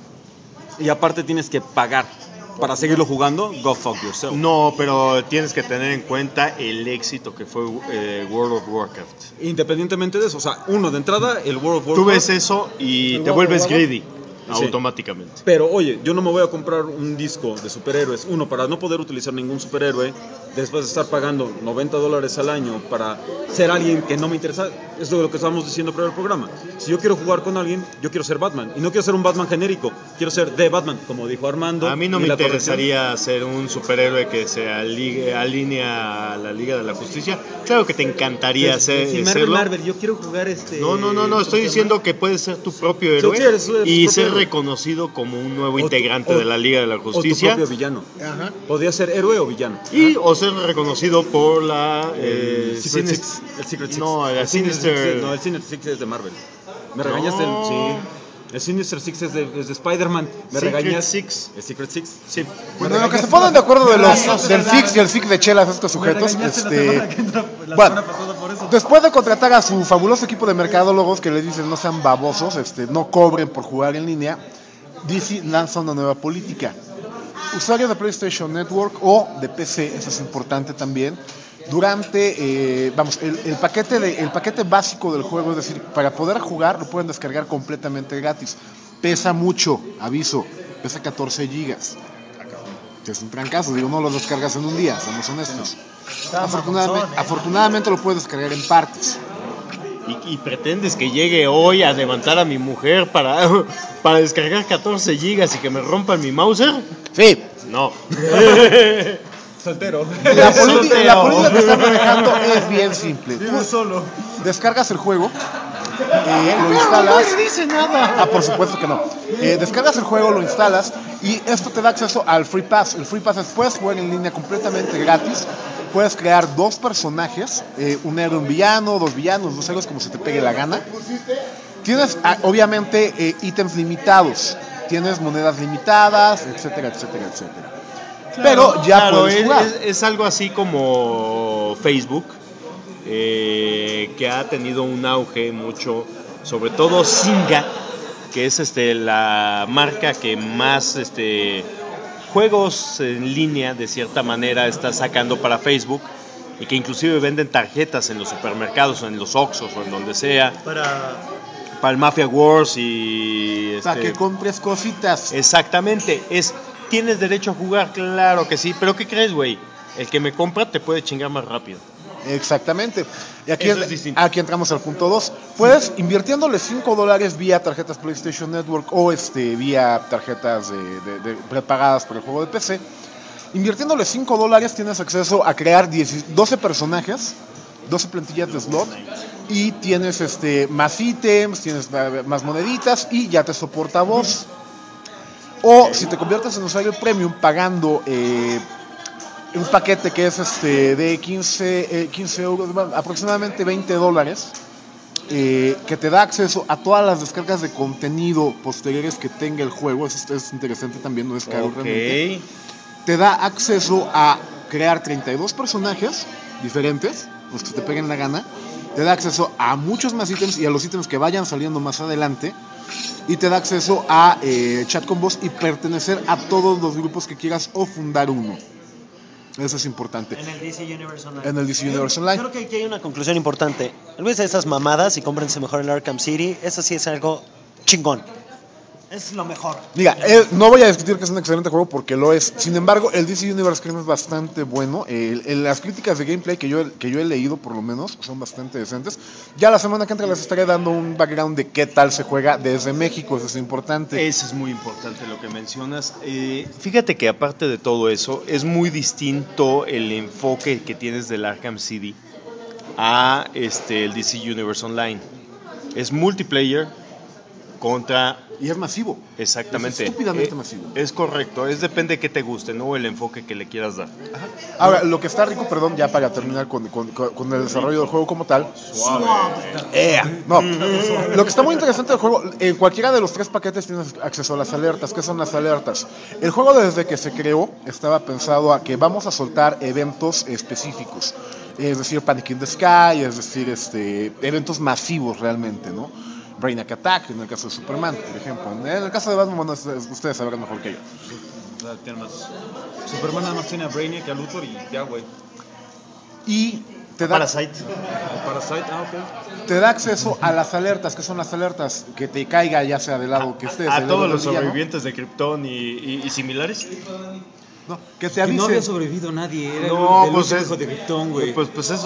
y aparte tienes que pagar para seguirlo jugando, go fuck yourself.
No, pero tienes que tener en cuenta el éxito que fue World of Warcraft.
Independientemente de eso, o sea, de entrada, el World of Warcraft...
Tú ves eso y te vuelves greedy. Automáticamente.
Pero oye, yo no me voy a comprar un disco de superhéroes, para no poder utilizar ningún superhéroe, después de estar pagando $90 al año para ser alguien que no me interesa. Es lo que estábamos diciendo para el programa. Si yo quiero jugar con alguien, yo quiero ser Batman, y no quiero ser un Batman genérico, quiero ser The Batman, como dijo Armando.
A mí no me interesaría ser un superhéroe que se alinea a la Liga de la Justicia. Claro que te encantaría serlo.
Marvel, yo quiero jugar
No, estoy diciendo que puedes ser tu propio héroe y ser reconocido como un nuevo integrante de la Liga de la Justicia.
O tu propio villano. Ajá. Podría ser héroe o villano.
O ser reconocido por la
el Secret Six.
No, el Sinister.
El Sinister Six es de Marvel. Me regañaste el Sinister Six es de Spider-Man. Me regañas. El Secret Six.
Sí.
Bueno, lo que se ponen de acuerdo del Six y el Six de chelas estos sujetos. Bueno, después de contratar a su fabuloso equipo de mercadólogos que les dicen no sean babosos, no cobren por jugar en línea, DC lanza una nueva política. Usuarios de PlayStation Network o de PC, eso es importante también, durante el paquete básico del juego, es decir, para poder jugar lo pueden descargar completamente gratis. Pesa mucho, aviso, pesa 14 gigas. Es un trancazo, no lo descargas en un día, somos honestos. Afortunadamente lo puedes descargar en partes.
¿Y pretendes que llegue hoy a levantar a mi mujer para descargar 14 gigas y que me rompan mi Mauser?
Sí.
No.
Soltero.
La política que están manejando es bien simple.
Vive solo.
Descargas el juego, lo instalas.
No dice nada.
Por supuesto que no. Descargas el juego, lo instalas y esto te da acceso al Free Pass. El Free Pass es puedes jugar en línea completamente gratis. Puedes crear 2 personajes, un héroe, un villano, 2 villanos, 2 héroes, como se te pegue la gana. Tienes, obviamente, ítems limitados. Tienes monedas limitadas, etcétera, etcétera, etcétera. Pero ya puedes jugar.
Es algo así como Facebook, que ha tenido un auge mucho, sobre todo Zynga, que es la marca que más juegos en línea de cierta manera está sacando para Facebook, y que inclusive venden tarjetas en los supermercados o en los Oxxos o en donde sea para el Mafia Wars y
para que compres cositas.
Exactamente, tienes derecho a jugar, claro que sí, pero ¿qué crees, güey? El que me compra te puede chingar más rápido.
Exactamente. Y aquí entramos al punto 2. Puedes, invirtiéndole $5 vía tarjetas PlayStation Network o vía tarjetas de prepagadas por el juego de PC, invirtiéndole $5 tienes acceso a crear 12 personajes, 12 plantillas de slot, y tienes más ítems, tienes más moneditas y ya te soporta voz. O si te conviertes en usuario premium pagando un paquete que es de 15 euros, aproximadamente $20, que te da acceso a todas las descargas de contenido posteriores que tenga el juego. Eso es interesante también, no es caro realmente. Te da acceso a crear 32 personajes diferentes, los que te peguen la gana. Te da acceso a muchos más ítems y a los ítems que vayan saliendo más adelante. Y te da acceso a chat con voz y pertenecer a todos los grupos que quieras o fundar uno. Eso es importante.
En el DC Universe Online.
En el DC Universe Online.
Creo que aquí hay una conclusión importante. Olvídense de esas mamadas y cómprense mejor el Arkham City. Eso sí es algo chingón. Es lo mejor.
Mira, no voy a discutir que es un excelente juego porque lo es. Sin embargo, el DC Universe es bastante bueno. Las críticas de gameplay que yo he leído, por lo menos, son bastante decentes. Ya la semana que entra les estaré dando un background de qué tal se juega desde México. Eso es importante.
Eso es muy importante lo que mencionas. Fíjate que aparte de todo eso, es muy distinto el enfoque que tienes del Arkham City a el DC Universe Online. Es multiplayer contra...
Y es masivo.
Exactamente.
Es estúpidamente masivo.
Es correcto. Depende de qué te guste, ¿no? El enfoque que le quieras dar.
Ajá. Ahora, lo que está rico, perdón, ya para terminar con el desarrollo del juego como tal. No, lo que está muy interesante del juego, en cualquiera de los 3 paquetes tienes acceso a las alertas. ¿Qué son las alertas? El juego desde que se creó estaba pensado a que vamos a soltar eventos específicos. Es decir, Panic in the Sky, es decir, eventos masivos realmente, ¿no? Brainiac Attack, en el caso de Superman, por ejemplo. En el caso de Batman, bueno, ustedes sabrán mejor que yo.
Superman nada más tiene a Brainiac y a Luthor y ya, güey.
Y te da...
Parasite,
ok. Te da acceso a las alertas. ¿Qué son las alertas? Que te caiga ya sea del lado que estés.
A todos los sobrevivientes de Krypton y similares.
No, que te avise.
No había sobrevivido nadie. Era
no,
el
pues
hijo de Krypton, güey.
Pues eso,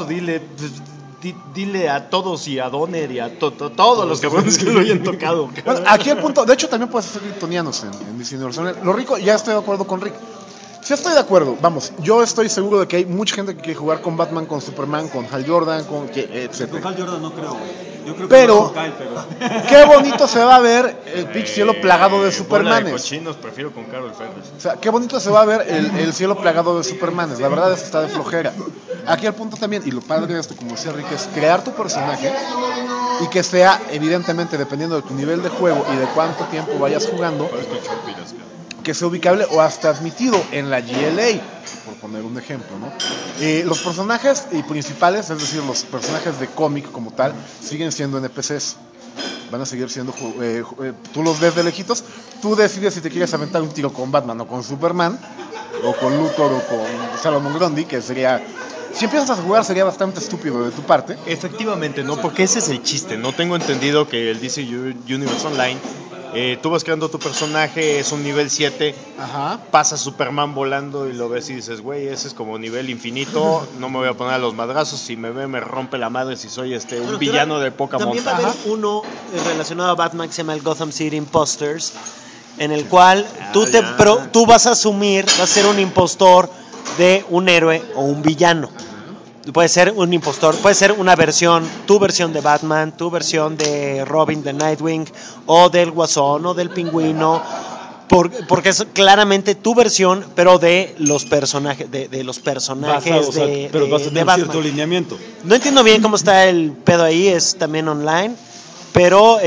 dile a todos y a Donner y a todos los cabrones que lo hayan tocado.
Bueno, aquí el punto, de hecho también puedes hacer kryptonianos en DC Universe. Lo rico, ya estoy de acuerdo con Rick. Sí estoy de acuerdo, vamos, yo estoy seguro de que hay mucha gente que quiere jugar con Batman, con Superman, con Hal Jordan, etc.
Con Hal Jordan no creo, güey. Yo creo que
pero,
Kyle, pero
qué bonito se va a ver el pinche cielo plagado de Supermanes.
De cochinos, prefiero con Carol Ferris.
O sea, qué bonito se va a ver el cielo plagado de Supermanes. La verdad es que está de flojera. Aquí el punto también, y lo padre de esto, como decía Rick, es crear tu personaje y que sea, evidentemente, dependiendo de tu nivel de juego y de cuánto tiempo vayas jugando, que sea ubicable o hasta admitido en la GLA, por poner un ejemplo, ¿no? Los personajes principales, es decir, los personajes de cómic como tal, siguen siendo NPCs. Van a seguir siendo, tú los ves de lejitos, tú decides si te quieres aventar un tiro con Batman o con Superman, o con Luthor o con Solomon Grundy, que sería... Si empiezas a jugar sería bastante estúpido de tu parte.
Efectivamente, ¿no? Porque ese es el chiste. No tengo entendido que el DC Universe Online, tú vas creando tu personaje, es un nivel 7,
ajá,
pasa Superman volando y lo ves y dices, güey, ese es como nivel infinito, no me voy a poner a los madrazos, si me ve me rompe la madre si soy un villano de poca monta.
También va a haber uno relacionado a Batman que se llama el Gotham City Imposters, en el cual tú vas a asumir, vas a ser un impostor de un héroe o un villano. Puede ser un impostor, puede ser una versión, tu versión de Batman, tu versión de Robin, de Nightwing, o del Guasón, o del Pingüino, porque es claramente tu versión, pero de los personajes, de los personajes
pero vas a tener
Batman.
Cierto lineamiento.
No entiendo bien cómo está el pedo ahí, es también online, pero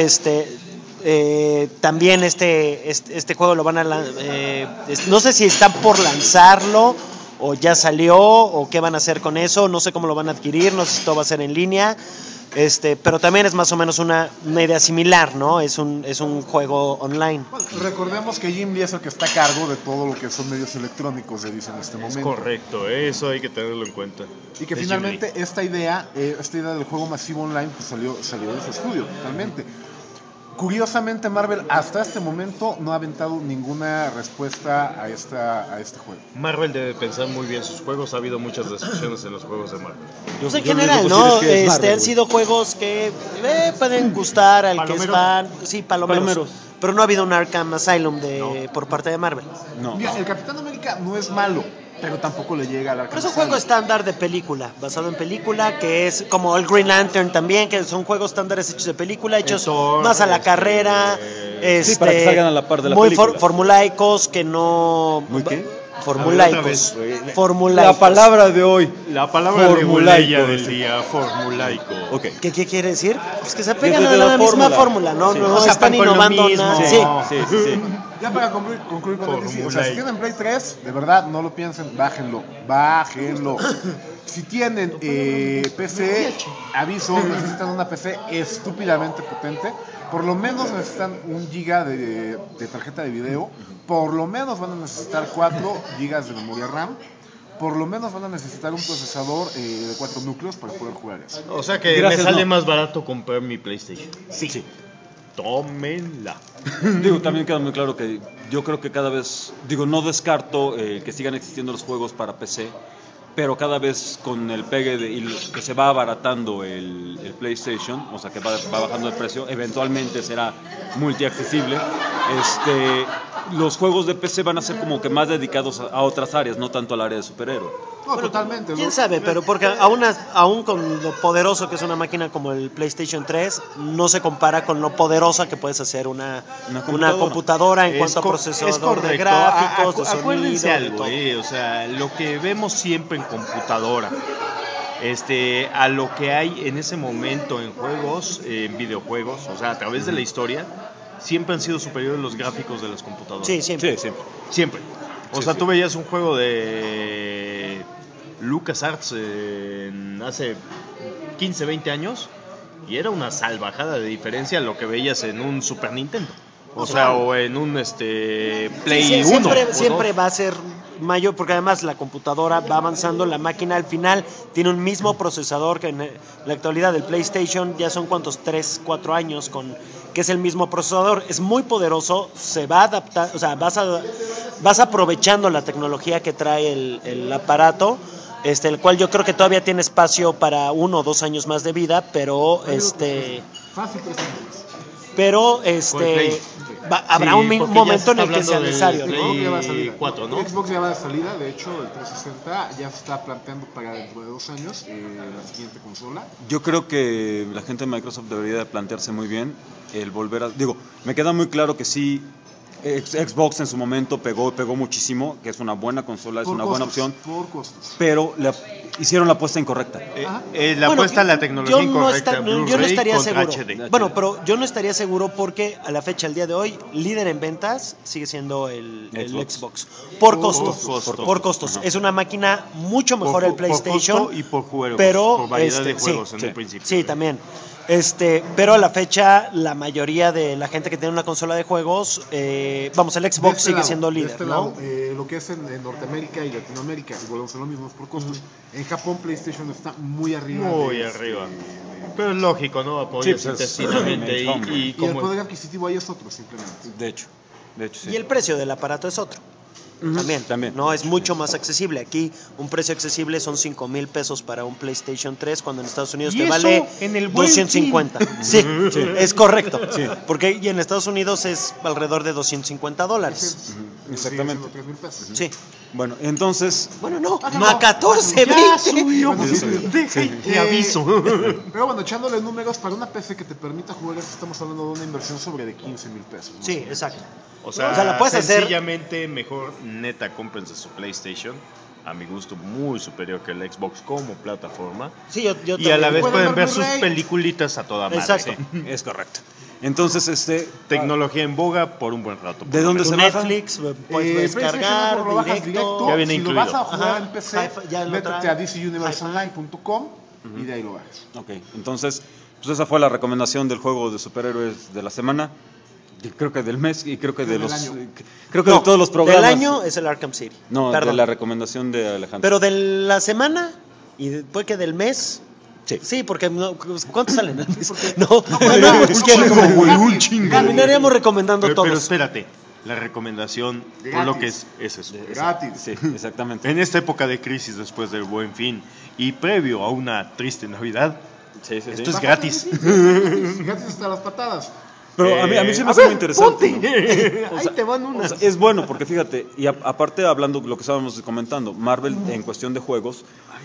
también este juego lo van a no sé si están por lanzarlo o ya salió, o qué van a hacer con eso, no sé cómo lo van a adquirir, no sé si todo va a ser en línea. Pero también es más o menos una idea similar, ¿no? Es un juego online.
Bueno, recordemos que Jim Lee es el que está a cargo de todo lo que son medios electrónicos de DC en este momento.
Es correcto, eso hay que tenerlo en cuenta.
Y que finalmente esta idea del juego masivo online pues salió de su estudio, totalmente. Curiosamente, Marvel hasta este momento no ha aventado ninguna respuesta a este juego.
Marvel debe pensar muy bien sus juegos. Ha habido muchas decepciones en los juegos de Marvel.
Pues en general, ¿no? Han sido juegos que pueden gustar al que es fan. Sí, palomeros. Pero no ha habido un Arkham Asylum por parte de Marvel.
No. Mira, el Capitán América no es malo, pero tampoco le llega al Arkham.
Pero es un juego estándar de película, basado en película, que es como el Green Lantern también, que son juegos estándares hechos de película, hechos más a la carrera,
sí, para que salgan a la par de la
muy
película.
Formulaicos, que no...
¿Muy qué?
Formulaicos.
La palabra de hoy.
La palabra
formulaico
del día, formulaico.
Okay.
¿Qué quiere decir? Pues que se pegan a la misma fórmula, ¿no? Sí. No están innovando nada.
Sí.
Ya para concluir con el DC, o sea, si tienen Play 3, de verdad, no lo piensen, bájenlo. Si tienen PC, aviso, necesitan una PC estúpidamente potente. Por lo menos necesitan 1 giga de tarjeta de video. Por lo menos van a necesitar 4 gigas de memoria RAM. Por lo menos van a necesitar un procesador de 4 núcleos para poder jugar eso.
O sea que me sale más barato comprar mi PlayStation.
Sí.
Tómenla.
También queda muy claro que yo creo que cada vez, no descarto que sigan existiendo los juegos para PC, pero cada vez con el pegue que se va abaratando el PlayStation, o sea que va bajando el precio, eventualmente será multiaccesible. Los juegos de PC van a ser como que más dedicados a otras áreas, no tanto al área de superhéroe.
No, totalmente.
¿Quién sabe? Pero porque aún con lo poderoso que es una máquina como el PlayStation 3, no se compara con lo poderosa que puedes hacer una computadora en cuanto a procesador de gráficos, de sonido.
Acuérdense algo, o sea, lo que vemos siempre en computadora, a lo que hay en ese momento en juegos, en videojuegos, o sea, a través de la historia, siempre han sido superiores los gráficos de las computadoras.
Sí, siempre.
Siempre. O sea, tú veías un juego de LucasArts hace 15, 20 años y era una salvajada de diferencia a lo que veías en un Super Nintendo. O sea, o en un Play 1.
Siempre va a ser mayor, porque además la computadora va avanzando, la máquina al final tiene un mismo procesador que en la actualidad del PlayStation ya son 3, 4 años que es el mismo procesador, es muy poderoso, se va a adaptar, o sea, vas aprovechando la tecnología que trae el aparato, el cual yo creo que todavía tiene espacio para 1 o 2 años más de vida, pero
fácil 3 años.
Pero habrá un momento en el que sea necesario, ¿no?
Xbox ya va de salida, de hecho el 360 ya se está planteando para dentro de 2 años la siguiente consola.
Yo creo que la gente de Microsoft debería de plantearse muy bien el volver a... me queda muy claro que sí, Xbox en su momento pegó muchísimo, que es una buena consola, es una buena opción,
por costos.
pero hicieron la apuesta incorrecta.
Apuesta a la tecnología incorrecta.
Yo no estaría seguro.
HD.
Bueno, pero yo no estaría seguro porque a la fecha, el día de hoy, líder en ventas sigue siendo el Xbox. Por costos. Es una máquina mucho mejor el PlayStation.
Por costo y por juegos,
pero
por variedad de juegos en un principio.
Sí, también. Pero a la fecha, la mayoría de la gente que tiene una consola de juegos, el Xbox sigue siendo líder, ¿no?
Lo que es en Norteamérica y Latinoamérica, y volvemos a lo mismo por costos. En Japón, PlayStation está muy arriba.
Muy arriba. Pero es lógico, ¿no? Apoyas intensivamente.
Y el poder adquisitivo ahí es otro, simplemente.
De hecho, sí.
Y el precio del aparato es otro. También. No, es mucho más accesible. Aquí un precio accesible son $5,000 para un PlayStation 3, cuando en Estados Unidos te vale
en el
250. Sí, es correcto. Sí. Porque y en Estados Unidos es alrededor de $250.
Exactamente.
$3,000.
Sí.
Bueno, entonces...
no, a 14,
ya subió. Te aviso.
Pero bueno, echándole números, para una PC que te permita jugar, estamos hablando de una inversión sobre de $15,000.
Sí, exacto.
O sea,
la puedes hacer.
Sencillamente mejor, neta, cómprense su PlayStation. a mi gusto, muy superior que el Xbox como plataforma.
Sí, yo
y a la vez pueden ver
Blu-ray.
sus peliculitas a toda madre.
Exacto.
Sí.
Es correcto. Entonces,
Tecnología en boga por un buen rato.
¿de dónde se baja?
Netflix, puedes descargar
PlayStation Network lo bajas
directo.
Ya viene
si
incluido.
lo vas a jugar
Ajá.
en PC,
Hi-Fi, ya lo
métete
trae.
a dcuniverseonline.com y de ahí lo bajas.
Ok, entonces, pues esa fue la recomendación del juego de superhéroes de la semana. Y creo que del mes y creo que de
Del
los
año.
creo que de todos los programas.
Del año es el Arkham City.
No,
Perdón.
de la recomendación de Alejandro.
Pero de la semana y después que del mes.
Sí.
Sí, porque ¿cuántos salen al mes? No,
Es que un chingo.
terminaríamos recomendando
Pero
todos.
espérate, la recomendación, por lo que es eso.
Gratis.
Sí, exactamente.
En esta época de crisis después del Buen Fin y previo a una triste Navidad,
Sí, sí, sí.
esto es gratis.
Gratis hasta las patadas.
Pero a mí se me hace muy interesante. ¿no?
Ahí te van unas.
O sea, es bueno porque fíjate, y aparte hablando lo que estábamos comentando, Marvel en cuestión de juegos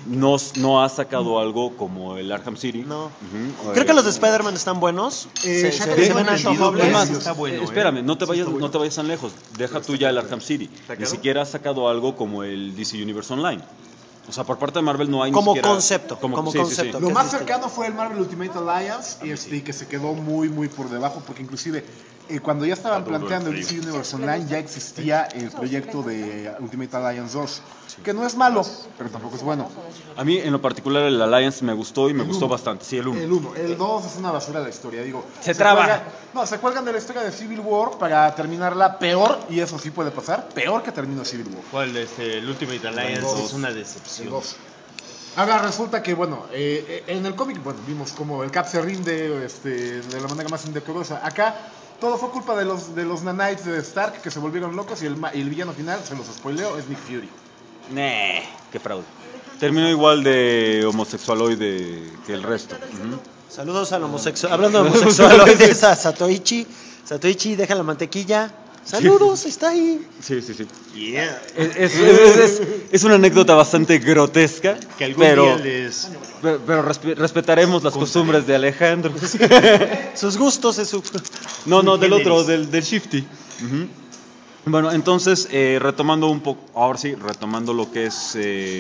no ha sacado algo como el Arkham City.
No.
Ujú.
Creo que los de Spider-Man están buenos. Se
Shadow
ven
Demon
antojables.
Es más,
Está bueno,
espérame, no te vayas tan lejos. Deja tú ya el Arkham City. Ni
caro?
siquiera has sacado algo como el DC Universe Online. O sea, por parte de Marvel no hay
Como
ni siquiera...
concepto, como
sí,
concepto.
Lo
que
más
es
cercano fue el Marvel Ultimate Alliance y que se quedó muy por debajo porque inclusive cuando ya estaban
Está duro
planteando el
el
DC Universe Online ya existía el proyecto de Ultimate Alliance 2, que no es malo, pero tampoco es bueno.
A mí en lo particular el Alliance me gustó y me gustó bastante. Sí, el 1.
El 1, el 2 es una basura de la historia, digo.
Se traba.
Se cuelgan de la historia de Civil War para terminarla peor, y eso sí puede pasar, peor que terminó Civil War.
¿Cuál? El Ultimate Alliance
dos.
es una
El
decepción.
2. Ahora resulta que, bueno, en el cómic, bueno, vimos como el Cap se rinde de la manera más indecorosa. Acá todo fue culpa de los nanites de Stark que se volvieron locos y el villano final, se los spoileo, es Nick Fury.
Qué fraude. Terminó igual de homosexualoide que el resto. Ujú.
Saludos al homosexual. Hablando de homosexualoides, a Satoichi. Satoichi, deja la mantequilla. Saludos, está ahí.
Sí.
Yeah.
Es una anécdota bastante grotesca,
Que algún
pero,
día les...
pero respetaremos las costumbres de Alejandro.
Sus gustos es su...
No, del otro, del Shifty. Ujú. Bueno, entonces, retomando un poco, ahora sí, retomando lo que es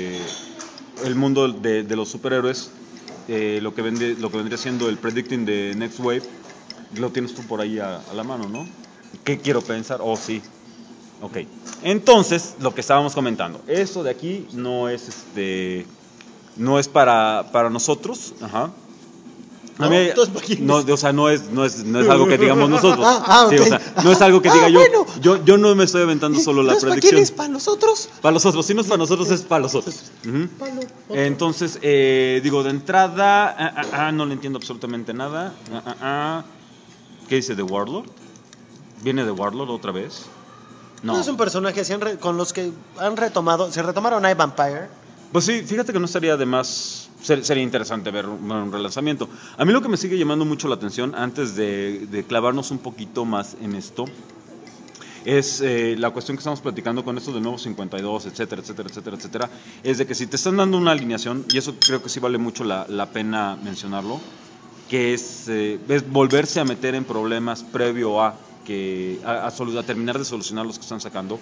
el mundo de los superhéroes, lo que vendría siendo el Predicting the Next Wave, lo tienes tú por ahí a la mano, ¿no? ¿Qué quiero pensar? Oh, sí. Ok. Entonces, lo que estábamos comentando, esto de aquí no es para nosotros, ajá. A mí,
entonces, ¿para quién
no, o sea, no es algo que digamos nosotros.
Ok.
Sí, o sea, no es algo que diga
bueno.
yo no me estoy aventando solo la
¿Para
predicción.
quién es? ¿Para los otros?
Para los otros, si no es para nosotros, es para los otros. Ujú. Entonces, digo, de entrada, no le entiendo absolutamente nada. ¿Qué dice The Warlord? ¿Viene The Warlord otra vez?
No. Es un personaje con los que han retomado, se retomaron a Vampire.
Pues sí, fíjate que no estaría de más, sería interesante ver un relanzamiento. A mí lo que me sigue llamando mucho la atención, antes de clavarnos un poquito más en esto, es la cuestión que estamos platicando con esto de Nuevo 52, etcétera, es de que si te están dando una alineación, y eso creo que sí vale mucho la pena mencionarlo, que es volverse a meter en problemas previo a terminar de solucionar los que están sacando,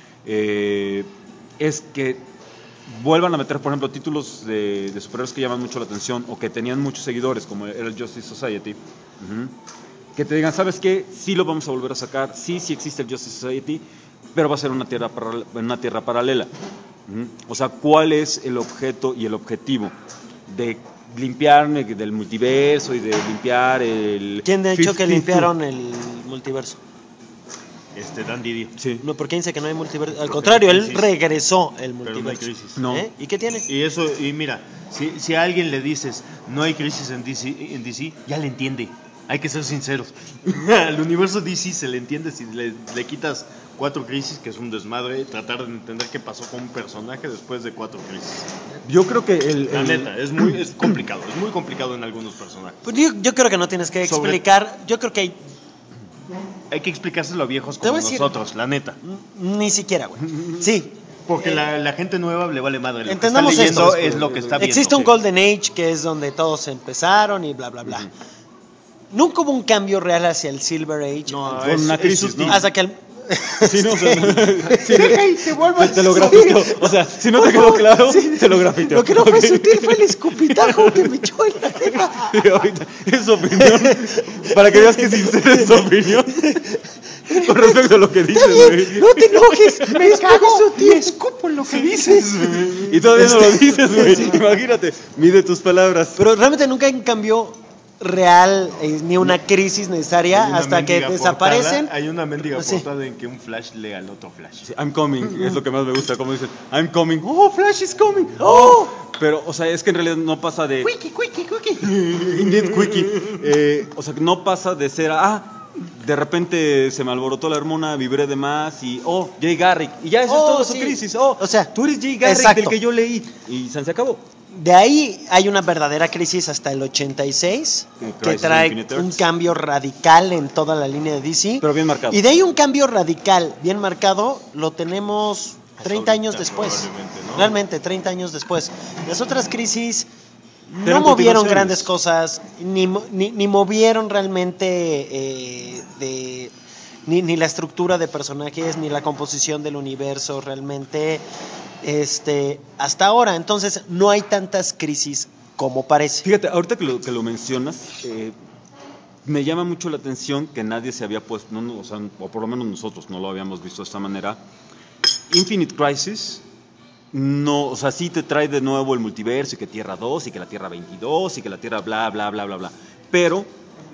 es que vuelvan a meter, por ejemplo, títulos de superhéroes que llaman mucho la atención o que tenían muchos seguidores, como era el Justice Society, que te digan, ¿sabes qué? Sí lo vamos a volver a sacar, sí existe el Justice Society, pero va a ser una tierra paralela. O sea, ¿cuál es el objeto y el objetivo de limpiar del multiverso y de limpiar el...
¿Quién ha dicho que
52?
limpiaron el multiverso?
Dan Didio.
Sí.
No, porque dice que no hay multiverso. Al contrario, él
crisis.
regresó el
Pero no hay
multiverso.
crisis.
No.
¿Y qué tiene?
Y mira, si a alguien le dices no hay crisis en DC, ya le entiende. Hay que ser sinceros. Al universo DC se le entiende si le quitas 4 crisis, que es un desmadre, tratar de entender qué pasó con un personaje después de 4 crisis.
Yo creo que
La neta, es complicado, es muy complicado en algunos personajes.
Pues yo creo que no tienes que
Sobre-
explicar. Yo creo que
Hay que explicárselo a viejos
Te
como
voy a decir-
nosotros, la neta.
ni siquiera, güey. Sí.
Porque la gente nueva le vale madre. Lo que
Entendamos
está leyendo
esto.
es lo que está viendo.
Existe un Golden Age que es donde todos empezaron y bla, bla, bla. Nunca hubo un cambio real hacia el Silver Age.
No,
Con una crisis,
sutil.
¿no?
Hasta que
Sí, no, o sea,
te
lo grafiteó. O sea, si no te quedó claro, te lo grafiteó.
Lo que no fue sutil fue el escupitajo que me echó en la jefa.
Y ahorita, es su opinión. Para que veas que sincera es su opinión. Con respecto a lo que dices, güey.
No te enojes, me cago sutil.
Me escupo en lo que dices, güey.
Y todavía no lo dices, güey. Imagínate, mide tus palabras.
Pero realmente nunca hay un cambio real ni una crisis necesaria hasta que desaparecen.
Hay una mendiga
Sí.
portada en que un Flash lee al otro Flash.
Sí, I'm coming, es lo que más me gusta, como dicen, I'm coming, oh, Flash is coming, oh. Pero, o sea, es que en realidad no pasa de...
Quickie.
Indeed, quickie. O sea, no pasa de ser, de repente se me alborotó la hormona, vibré de más y, Jay Garrick. Y ya eso es todo su crisis.
O sea,
tú eres Jay Garrick
exacto.
del que yo leí. Y se acabó.
De ahí hay una verdadera crisis hasta el 86, que trae un cambio radical en toda la línea de DC.
Pero bien marcado.
Y de ahí un cambio radical, bien marcado, lo tenemos 30 años después.
¿no?
Realmente, 30 años después. Las otras crisis no
Eran
movieron
continuaciones.
grandes cosas, ni movieron realmente ni la estructura de personajes, ni la composición del universo realmente. Hasta ahora, entonces no hay tantas crisis como parece.
Fíjate, ahorita que lo mencionas, me llama mucho la atención que nadie se había puesto, o sea, o por lo menos nosotros no lo habíamos visto de esta manera. Infinite Crisis, no, o sea, sí te trae de nuevo el multiverso y que Tierra 2 y que la Tierra 22 y que la Tierra bla, bla, bla, bla, bla. Pero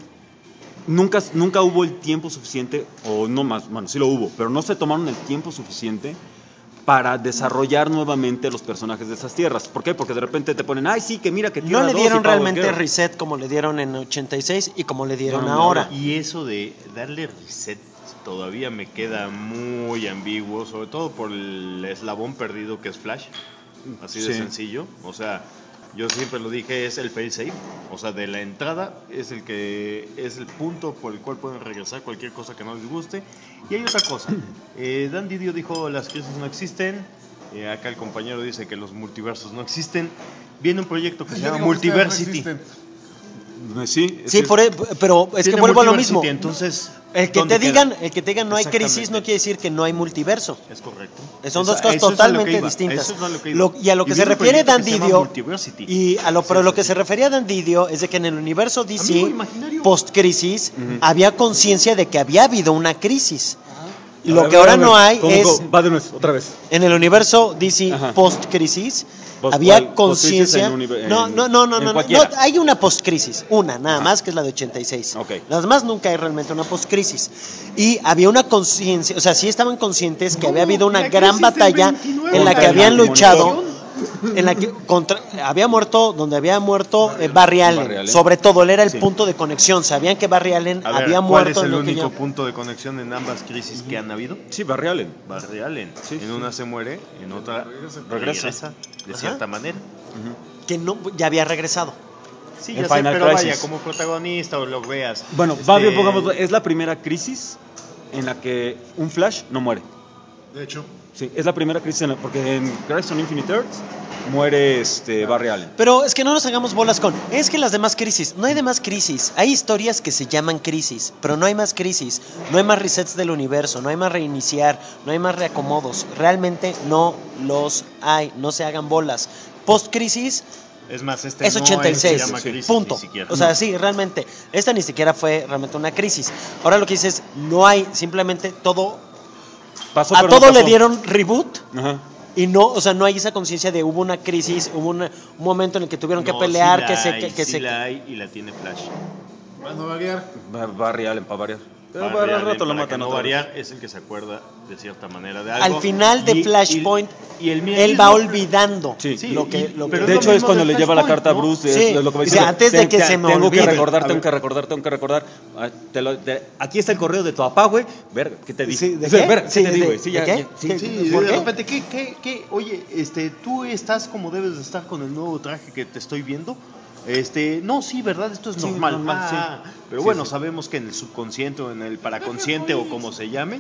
nunca hubo el tiempo suficiente, o no más, bueno, sí lo hubo, pero no se tomaron el tiempo suficiente para desarrollar nuevamente los personajes de esas tierras. ¿Por qué? Porque de repente te ponen, sí, que mira que Tierra 2
no le dieron
y Power
realmente
Girl.
reset como le dieron en 86 y como le dieron
No,
ahora.
Y eso de darle reset todavía me queda muy ambiguo, sobre todo por el eslabón perdido que es Flash. Así de
Sí.
sencillo. O sea, yo siempre lo dije, es el fail-safe. O sea, de la entrada es el punto por el cual pueden regresar cualquier cosa que no les guste. Y hay otra cosa. Dan Didio dijo, las crisis no existen. Acá el compañero dice que los multiversos no existen. Viene un proyecto que se llama Multiversity.
Sí,
Sí, pero es que
Tiene
vuelvo a lo
Multiversity,
mismo.
Entonces,
El que
¿dónde
te
queda?
digan no hay crisis
Exactamente.
no quiere decir que no hay multiverso.
Es correcto.
Son dos cosas
eso es a lo
totalmente
que iba,
distintas.
eso es a lo que iba.
Y a lo que se
viene un
refiere
proyecto
Dan
que se llama
Didio,
Multiversity.
pero lo que se refería Dan Didio es de que en el universo
Amigo
DC,
imaginario.
post-crisis, había conciencia de que había habido una crisis. Lo
A
que
ver,
ahora
a ver,
no hay
¿cómo,
es,
cómo? Va de nuevo, otra vez.
en el universo DC
Ajá.
post-crisis,
Post-
había
¿cuál?
conciencia.
Post-crisis en
No,
cualquiera.
hay una post-crisis, nada más, que es la de 86.
Ok.
Las demás nunca hay realmente una post-crisis. Y había una conciencia, o sea, sí estaban conscientes que había habido una
la
gran
crisis del
batalla
29.
en la que
Contra el
habían luchado.
antimonio.
En la que había muerto Barry Allen.
Barry Allen.
Sobre todo, él era el
Sí.
punto de conexión. Sabían que Barry Allen
A ver,
había
¿cuál
muerto
es el
en lo que
único
ya-
punto de conexión en ambas crisis que han habido?
Sí, Barry Allen.
Barry Allen.
Sí.
En una se muere, en otra regresa de
Ajá.
cierta manera.
que no, ya había regresado.
Sí,
En
ya sé,
Final
pero
Crisis.
vaya, como protagonista o lo veas.
Bueno, va bien, pongamos, es la primera crisis en la que un Flash no muere.
De hecho,
Sí, es la primera crisis porque en Crisis on Infinite Earths muere Barry Allen.
Pero es que no nos hagamos bolas es que las demás crisis, no hay demás crisis. Hay historias que se llaman crisis, pero no hay más crisis. No hay más resets del universo, no hay más reiniciar, no hay más reacomodos. Realmente no los hay, no se hagan bolas. Post-crisis
Es más, este
es
no
86,
se llama crisis,
punto.
ni siquiera.
O sea, sí, realmente, esta ni siquiera fue realmente una crisis. Ahora lo que dices, no hay, simplemente todo,
Pasó,
a
pero no
todo le
pasó.
dieron reboot.
Ajá.
Y no, o sea, no hay esa conciencia de hubo una crisis, hubo un momento en el que tuvieron que
No,
pelear,
sí
que
la
se...
hay,
que
sí
se
la hay y la tiene Flash.
para no variar.
Barry Allen, para variar. Pero
Barry
al
Allen,
rato lo
para
matan
que no
otra vez.
variar, es el que se acuerda de cierta manera de algo.
Al final de Flashpoint,
y el
él va
mismo-
olvidando
Sí.
lo que...
pero
De
lo
hecho, es
mismo
cuando
de
le lleva la
Flashpoint,
carta a
¿no?
Bruce.
Sí.
Es lo que me
O sea, antes de que se me
tengo que
olvide.
recordar,
A
tengo que recordar. Aquí está el correo de tu papá, güey. Ver, ¿qué te dice?
Sí, ¿de qué?
Ver, ¿qué
Sí,
te
¿de
digo,
qué?
güey? Sí,
¿De
ya,
qué?
ya, sí.
¿Qué?
Sí,
¿Por
de
qué?
repente, ¿qué? Oye, tú estás como debes de estar con el nuevo traje que te estoy viendo. No, sí, ¿verdad? Esto es
Sí,
normal.
normal, sí.
Pero
Sí,
bueno,
sí.
sabemos que en el subconsciente o en el paraconsciente o como se llame,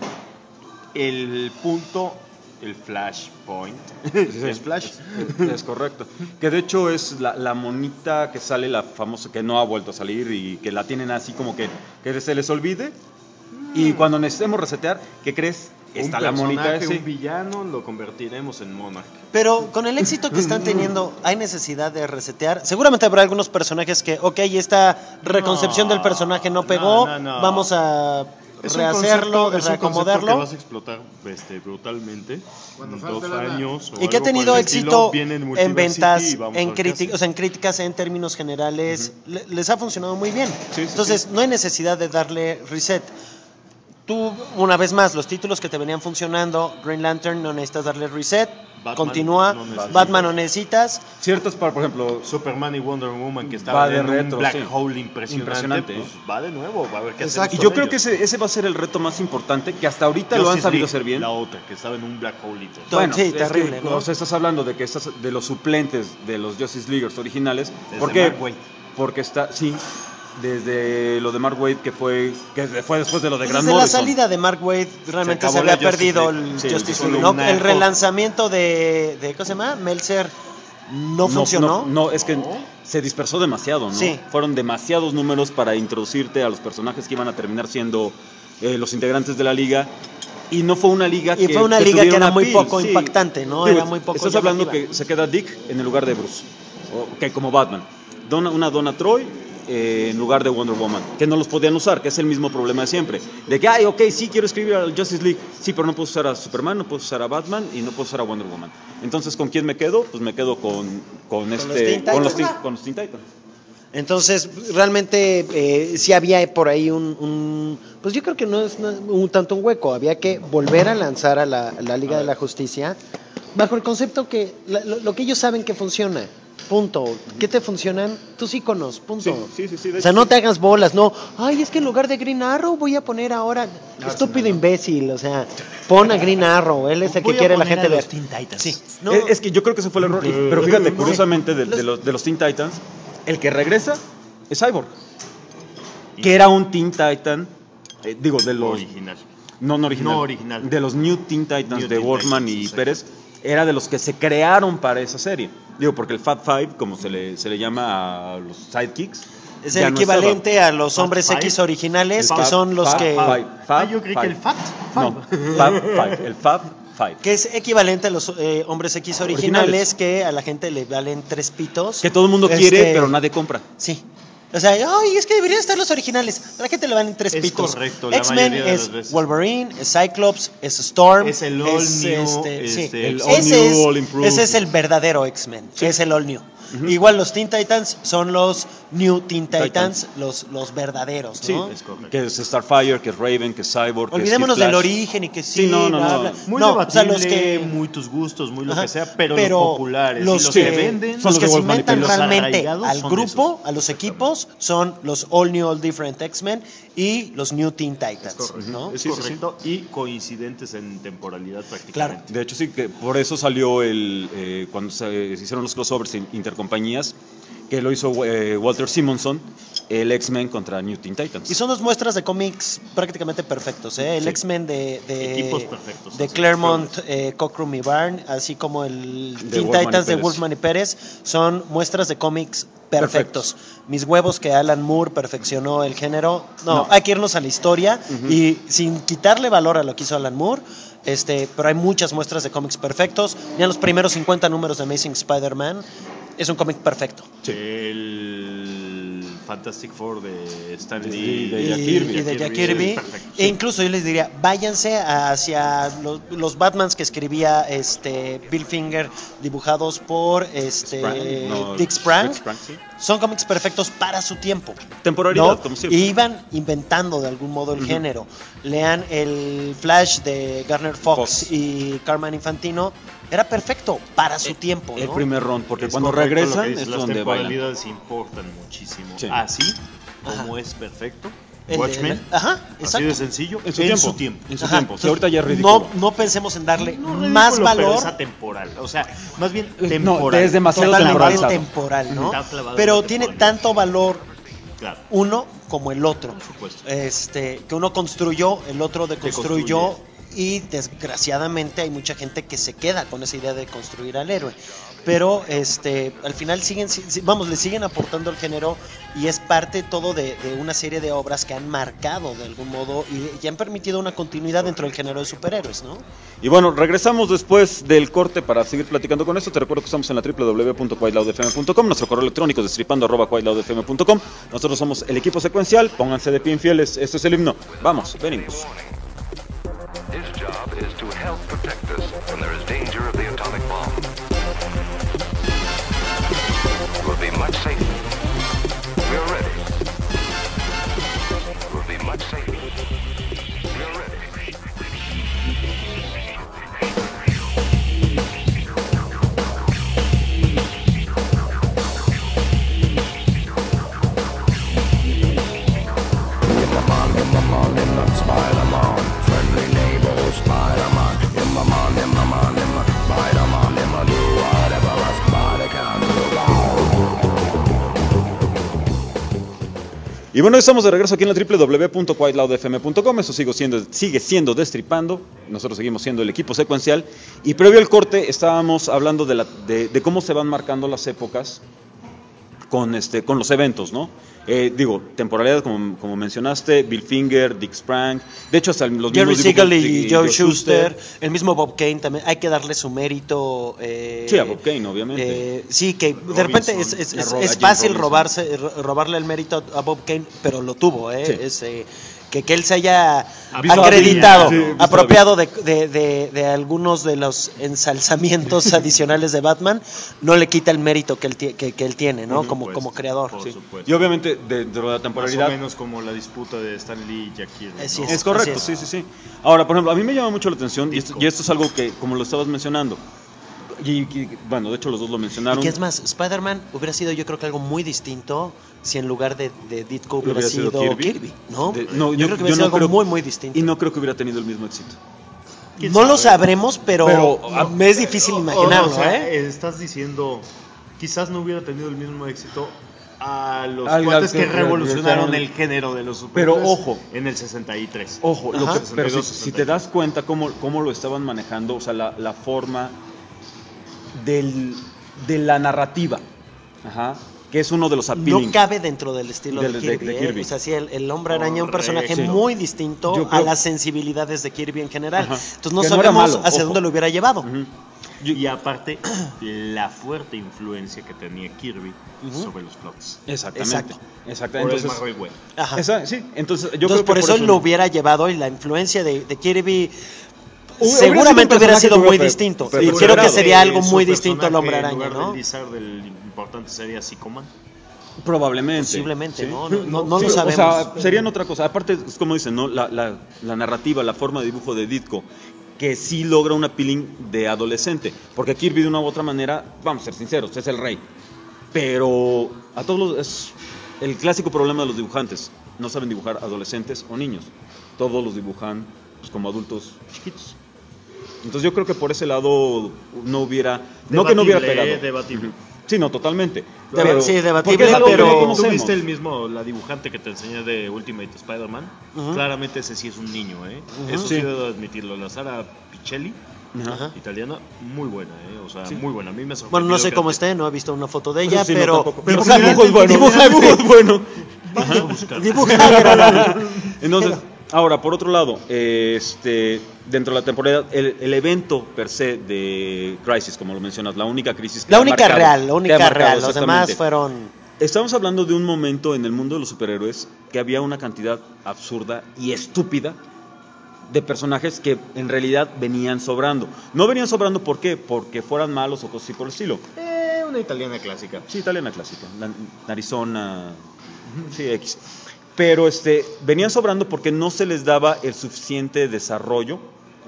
el punto, el flashpoint, es Flash.
Es correcto. Que de hecho es la monita que sale, la famosa, que no ha vuelto a salir y que la tienen así como que se les olvide. Y cuando necesitemos resetear, ¿qué crees? Está la monita ese.
Un villano lo convertiremos en Monarch.
Pero con el éxito que están teniendo, ¿hay necesidad de resetear? Seguramente habrá algunos personajes que, esta reconcepción del personaje no pegó, vamos a rehacerlo, reacomodarlo.
Que vas a explotar brutalmente en 2 años.
Y que ha tenido éxito en ventas, en críticas, en términos generales, les ha funcionado muy bien. Entonces, no hay necesidad de darle reset. Tú, una vez más, los títulos que te venían funcionando, Green Lantern, no necesitas darle reset, continúa, Batman no necesitas.
Ciertos, por ejemplo,
Superman y Wonder Woman, que estaban en un black hole impresionante, pues va de nuevo, va a ver qué hacer.
Y yo creo que ese va a ser el reto más importante, que hasta ahorita lo han sabido hacer bien.
La otra, que estaba en un black hole.
Bueno, sí, terrible,
¿no? O sea, estás hablando de que de los suplentes de los Justice Leaguers originales.
Desde
¿Por qué?
Mark Waid.
Porque está, sí, desde lo de Mark Waid, que fue después de lo de Grant
Desde
Morrison.
la salida de Mark Waid realmente se había perdido el Justice League, ¿no? El relanzamiento de ¿cómo se llama? Meltzer no funcionó.
No, es que se dispersó demasiado, ¿no?
Sí.
Fueron demasiados números para introducirte a los personajes que iban a terminar siendo los integrantes de la liga. Y no fue una liga
que era muy poco impactante, ¿no?
Digo,
era muy poco
estás hablando que se queda Dick en el lugar de Bruce, como Batman. Una Donna Troy en lugar de Wonder Woman, que no los podían usar, que es el mismo problema de siempre. De que, sí, quiero escribir al Justice League, sí, pero no puedo usar a Superman, no puedo usar a Batman y no puedo usar a Wonder Woman. Entonces, ¿con quién me quedo? Pues me quedo con los Teen Titans.
Entonces, realmente sí había por ahí pues yo creo que no es tanto un hueco, había que volver a lanzar a la Liga de la Justicia bajo el concepto que lo que ellos saben que funciona. Punto. ¿Qué te funcionan? Tus íconos, punto.
Sí,
o sea, no te hagas bolas, no. Ay, es que en lugar de Green Arrow voy a poner ahora. Estúpido imbécil, o sea, pon a Green Arrow, él es el que quiere la gente ver.
Teen Titans.
Sí.
No. Es que yo creo que ese fue el error. Pero fíjate, curiosamente, de los Teen Titans, el que regresa es Cyborg. Que era un Teen Titan, de los...
Original.
No original. De los New Teen Titans de Wolfman y Pérez. Era de los que se crearon para esa serie. Porque el Fab Five, como se le llama a los sidekicks,
es el equivalente a los hombres X originales, que son los que...
Yo creí que el Fat Five.
No, Fab Five, el Fab Five.
Que es equivalente a los hombres X originales, que a la gente le valen 3 pitos.
Que todo el mundo quiere, pero nadie compra.
Sí. O sea, es que deberían estar los originales. A la gente le van en 3 pitos.
Correcto,
X-Men es Wolverine, es Cyclops, es Storm.
Es el All New.
El All New, All Improved.
Ese es el verdadero X-Men, que es el All New. Igual los Teen Titans son los New Teen Titans. Los verdaderos, ¿no?
Sí, es correcto. Que es Starfire, que es Raven, que es Cyborg.
Olvidémonos del origen y que sí.
No.
Muy debatible, muy tus gustos, muy lo que sea, pero los populares.
Los que venden, los que cimentan realmente al grupo, a los equipos, son los All New, All Different X-Men y los New Teen Titans, ¿no?
Es correcto. Y coincidentes en temporalidad prácticamente.
Claro.
De hecho, sí, que por eso salió cuando se hicieron los crossovers intercompañías, que lo hizo Walter Simonson, el X-Men contra New Teen Titans.
Y son 2 muestras de cómics prácticamente perfectos, ¿eh? El X-Men
equipos perfectos,
de Claremont, Cockrum y Byrne, así como el Teen Titans de Wolfman y Pérez, son muestras de cómics perfectos. Mis huevos que Alan Moore perfeccionó el género. No, hay que irnos a la historia y sin quitarle valor a lo que hizo Alan Moore, pero hay muchas muestras de cómics perfectos. Ya en los primeros 50 números de Amazing Spider-Man es un cómic perfecto.
Sí.
El Fantastic Four de Stan Lee
y de Jack Kirby. E incluso yo les diría, váyanse hacia los Batmans que escribía Bill Finger, dibujados por Dick Sprang.
Sí.
Son cómics perfectos para su tiempo.
Temporalidad, como siempre.
Y iban inventando de algún modo el género. Lean el Flash de Garner Fox y Carmine Infantino. Era perfecto para su tiempo, ¿no?
El primer round, porque cuando regresan es
las
donde
temporalidades importan muchísimo. Sí. Así como es perfecto. Watchmen, así de sencillo, en su tiempo.
Si ahorita ya es ridículo.
No pensemos en darle más valor.
Pero es atemporal, o sea, más bien temporal.
No, es demasiado
temporal, ¿no? Pero tiene tanto valor uno como el otro.
Por supuesto.
Que uno construyó, el otro deconstruyó. Y desgraciadamente hay mucha gente que se queda con esa idea de construir al héroe. Pero al final le siguen aportando al género y es parte todo de una serie de obras que han marcado de algún modo y han permitido una continuidad dentro del género de superhéroes, ¿no?
Y bueno, regresamos después del corte para seguir platicando con esto. Te recuerdo que estamos en la www.quaitlaudfm.com, nuestro correo electrónico es destripando@quaitlaudfm.com. Nosotros somos el equipo secuencial, pónganse de pie infieles, esto es el himno. Vamos, venimos.
His job is to help protect us when there is danger of the atomic bomb. We'll be much safer. We're ready. We'll be much safer. We're ready. Spider-Man, friendly neighbor Spider-Man. Spider-Man, do whatever a spider can do.
Y bueno, estamos de regreso aquí en la www.quaitlaudfm.com. Eso sigue siendo Destripando. Nosotros seguimos siendo el equipo secuencial. Y previo al corte estábamos hablando de cómo se van marcando las épocas con los eventos, ¿no? Temporalidad, como mencionaste, Bill Finger, Dick Sprang, de hecho hasta los
Jerry
mismos
Siegel y Joe Shuster, el mismo Bob Kane también, hay que darle su mérito.
Sí, a Bob Kane, obviamente.
Sí, que de repente es fácil robarle el mérito a Bob Kane, pero lo tuvo,
Sí.
Que él se haya acreditado, apropiado
bien.
de algunos de los ensalzamientos adicionales de Batman, no le quita el mérito que él tiene, ¿no? Como creador.
Por
Sí.
supuesto.
Y obviamente dentro de la temporalidad
Más o menos como la disputa de Stan Lee y Jack Kirby, ¿no?
Sí,
es correcto,
así es.
sí. Ahora, por ejemplo, a mí me llama mucho la atención y esto es algo que, como lo estabas mencionando, y bueno, de hecho los dos lo mencionaron.
Y que es más, Spider-Man hubiera sido yo creo que algo muy distinto si en lugar de Ditko hubiera sido Kirby, ¿no? Yo creo que hubiera sido algo muy distinto.
Y no creo que hubiera tenido el mismo éxito.
No lo sabremos, pero me es difícil imaginarlo,
Estás diciendo, quizás no hubiera tenido el mismo éxito a los
Al
cuates
que
que revolucionaron
revolucionaron
el género de los superhéroes.
Pero ojo.
En el 63.
Ojo, pero
62,
si te das cuenta cómo lo estaban manejando, o sea, la forma de la narrativa, que es uno de los appealing.
No cabe dentro del estilo de Kirby. O sea, sí, el Hombre Araña es un personaje muy distinto a las sensibilidades de Kirby en general. Entonces no sabemos hacia dónde lo hubiera llevado.
Y aparte, la fuerte influencia que tenía Kirby sobre los plots.
Exactamente.
Por el Marvel Way.
Sí, entonces yo creo que
por eso lo hubiera llevado, y la influencia de Kirby
sido
seguramente
un
hubiera sido
personaje
muy
que
distinto.
pero
Y creo que sería algo muy
Su
distinto al Hombre
personaje,
Araña,
en lugar
¿no?
del Lizard, el importante sería Psycho-Man.
Probablemente.
Posiblemente,
¿sí?
no lo sabemos.
O sea, serían otra cosa. Aparte, es como dicen, ¿no? La narrativa, la forma de dibujo de Ditko, que sí logra un appealing de adolescente. Porque Kirby, de una u otra manera, vamos a ser sinceros, es el rey. Pero a todos es el clásico problema de los dibujantes. No saben dibujar adolescentes o niños. Todos los dibujan pues, como adultos chiquitos. Entonces yo creo que por ese lado no hubiera pegado.
Debatible.
Sí, no, totalmente.
Sí, debatible,
pero tú viste la dibujante que te enseñé de Ultimate Spider-Man. Claramente ese sí es un niño, Eso sí debo admitirlo. La Sara Pichelli, italiana, muy buena, O sea, muy buena. A mí me sorprendió.
Bueno, no sé cómo esté, no he visto una foto de ella,
Sí,
pero
dibuja dibujos buenos.
Vamos a buscar.
Entonces, ahora, por otro lado, dentro de la temporada, el evento per se de Crisis, como lo mencionas, la única crisis que
la
ha
única
marcado,
real, los demás
exactamente.
fueron...
Estamos hablando de un momento en el mundo de los superhéroes que había una cantidad absurda y estúpida de personajes que en realidad venían sobrando. No venían sobrando, ¿por qué? Porque fueran malos o cosas así por el estilo.
Una italiana clásica.
Sí, italiana clásica. Arizona, sí, X. Pero venían sobrando porque no se les daba el suficiente desarrollo,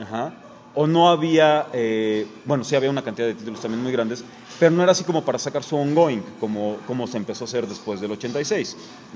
o no había, sí había una cantidad de títulos también muy grandes, pero no era así como para sacar su ongoing, como se empezó a hacer después del 86.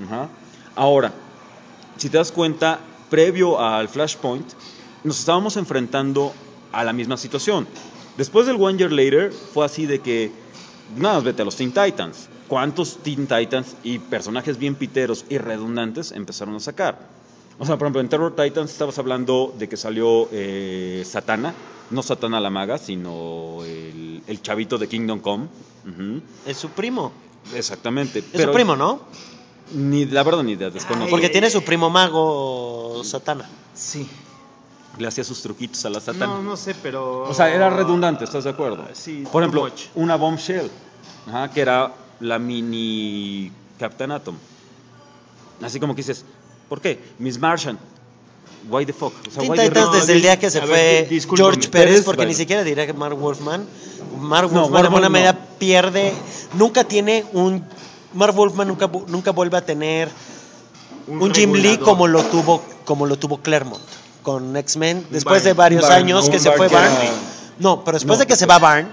Ahora, si te das cuenta, previo al Flashpoint, nos estábamos enfrentando a la misma situación. Después del One Year Later, fue así de que, nada más vete a los Teen Titans. ¿Cuántos Teen Titans y personajes bien piteros y redundantes empezaron a sacar? O sea, por ejemplo, en Terror Titans estabas hablando de que salió Satana, no Satana la maga, sino el chavito de Kingdom Come. Uh-huh.
Es su primo.
Exactamente.
Es su primo, ¿no?
La verdad ni idea, desconozco.
Porque tiene su primo mago Satana.
Sí.
Le hacía sus truquitos a la Satana.
No sé, pero...
O sea, era redundante, ¿estás de acuerdo?
Sí.
Por ejemplo, una Bombshell, que era la mini Captain Atom. Así como que dices, ¿por qué? Miss Martian. Why the fuck? O sea,
Teen Titans desde el día que se fue George Pérez, porque ni siquiera diría que Mark Wolfman. Mark Wolfman en buena medida pierde. Nunca tiene un... Mark Wolfman nunca vuelve a tener un Jim Lee como lo tuvo Claremont con X-Men después de varios años que se fue Byrne. No, pero después de que se va Byrne,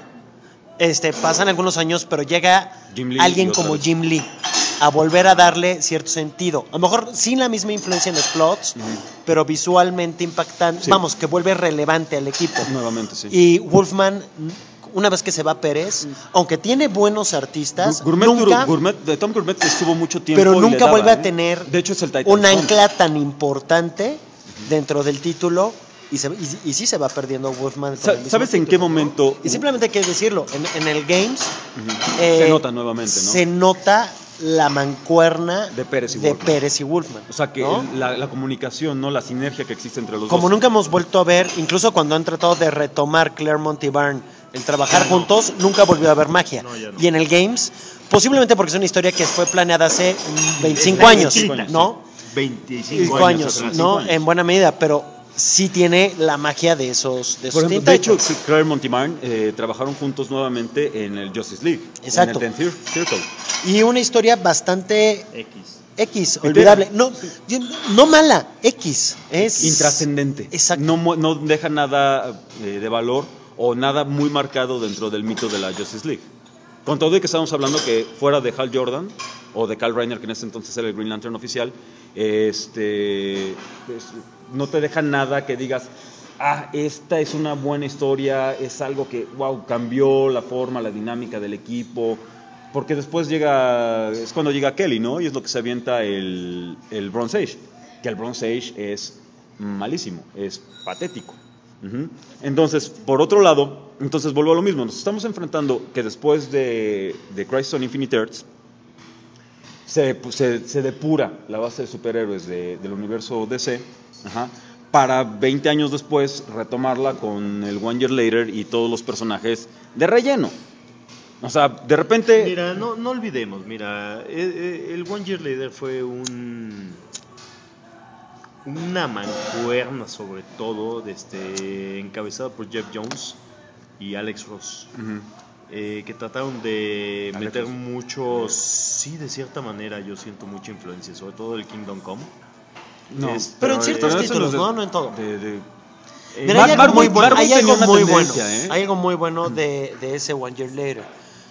pasan algunos años, pero llega alguien como Jim Lee a volver a darle cierto sentido. A lo mejor sin la misma influencia en los plots, pero visualmente impactante. Sí. Vamos, que vuelve relevante al equipo.
Nuevamente, sí.
Y Wolfman, una vez que se va Pérez, aunque tiene buenos artistas,
Tom Gourmet estuvo mucho tiempo,
pero nunca vuelve a tener
de hecho, es el
un ancla tan importante dentro del título. Y sí se va perdiendo Wolfman.
¿Sabes en qué momento?
Y simplemente hay que decirlo, en el Games
se nota nuevamente, ¿no?
Se nota la mancuerna
de Pérez y
Wolfman.
O sea que ¿no? la comunicación, ¿no? La sinergia que existe entre los
como
dos.
Nunca hemos vuelto a ver, incluso cuando han tratado de retomar Claremont y Byrne, el trabajar juntos, nunca volvió a haber magia. No. Y en el Games, posiblemente porque es una historia que fue planeada hace 25 años, ¿no?
25
años, ¿no? Años. En buena medida, pero sí tiene la magia de esos
Por ejemplo, de hecho, Claremont y Byrne trabajaron juntos nuevamente en el Justice League.
Exacto.
En el Ten Circle.
Y una historia bastante X, olvidable. No mala, X. Es
intrascendente.
Exacto.
No deja nada de valor o nada muy marcado dentro del mito de la Justice League. Con todo de que estamos hablando que fuera de Hal Jordan o de Kyle Rayner, que en ese entonces era el Green Lantern oficial, no te deja nada que digas, esta es una buena historia, es algo que, cambió la forma, la dinámica del equipo, porque después es cuando llega Kelly, ¿no? Y es lo que se avienta el Bronze Age, que el Bronze Age es malísimo, es patético. Uh-huh. Entonces, por otro lado, vuelvo a lo mismo, nos estamos enfrentando que después de Crisis on Infinite Earths, se depura la base de superhéroes del universo DC, para 20 años después retomarla con el One Year Later y todos los personajes de relleno. O sea, de repente...
Mira, no olvidemos, el One Year Later fue una mancuerna, sobre todo, encabezada por Jeff Jones y Alex Ross. Uh-huh. Que trataron de meter muchos, sí, de cierta manera yo siento mucha influencia, sobre todo el Kingdom Come.
No, pero en ciertos títulos, no en todo.
Mira, hay algo muy bueno.
Hay algo muy bueno de ese One Year Later.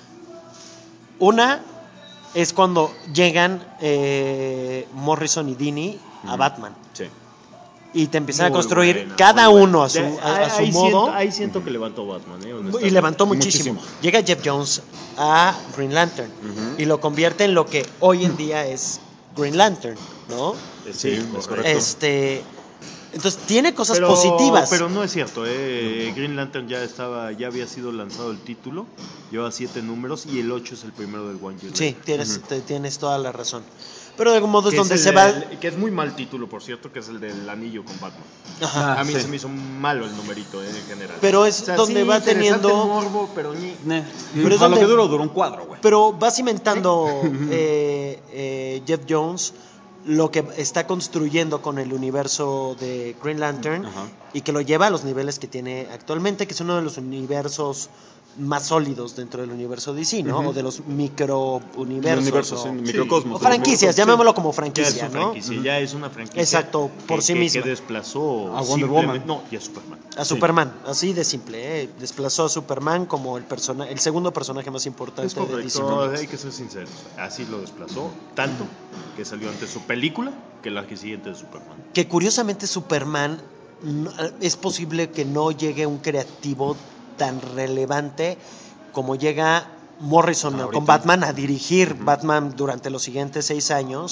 Una es cuando llegan Morrison y Dini a Batman.
Sí.
Y te empiezan a construir cada uno a su modo.
Ahí siento que levantó Batman.
Y levantó muchísimo. Llega Jeff Jones a Green Lantern y lo convierte en lo que hoy en día es Green Lantern, ¿no?
Sí, es correcto.
Entonces tiene cosas positivas.
Pero no es cierto, Green Lantern ya había sido lanzado el título, lleva 7 números y el 8 es el primero del One Year.
Sí, tienes toda la razón. Pero de algún modo es donde se va...
Que es muy mal título, por cierto, que es el del anillo con Batman.
Ajá,
a mí se me hizo malo el numerito en general.
Pero es donde va teniendo...
El morbo, pero
es donde... lo que duró un cuadro, güey.
Pero va cimentando Jeff Jones lo que está construyendo con el universo de Green Lantern y que lo lleva a los niveles que tiene actualmente, que es uno de los universos más sólidos dentro del universo DC, ¿no? O de los microuniversos.
Microcosmos.
O franquicias, llamémoslo como franquicia, ¿no?
Ya es una franquicia.
Exacto, por sí misma.
Que desplazó
a Wonder Woman.
No, y a Superman.
A Superman, así de simple, Desplazó a Superman como el segundo personaje más importante de DC Comics.
Hay que ser sinceros. Así lo desplazó, tanto que salió antes su película que la siguiente de Superman.
Que curiosamente Superman es posible que no llegue un creativo tan relevante como llega Morrison con Batman a dirigir Batman durante los siguientes 6 años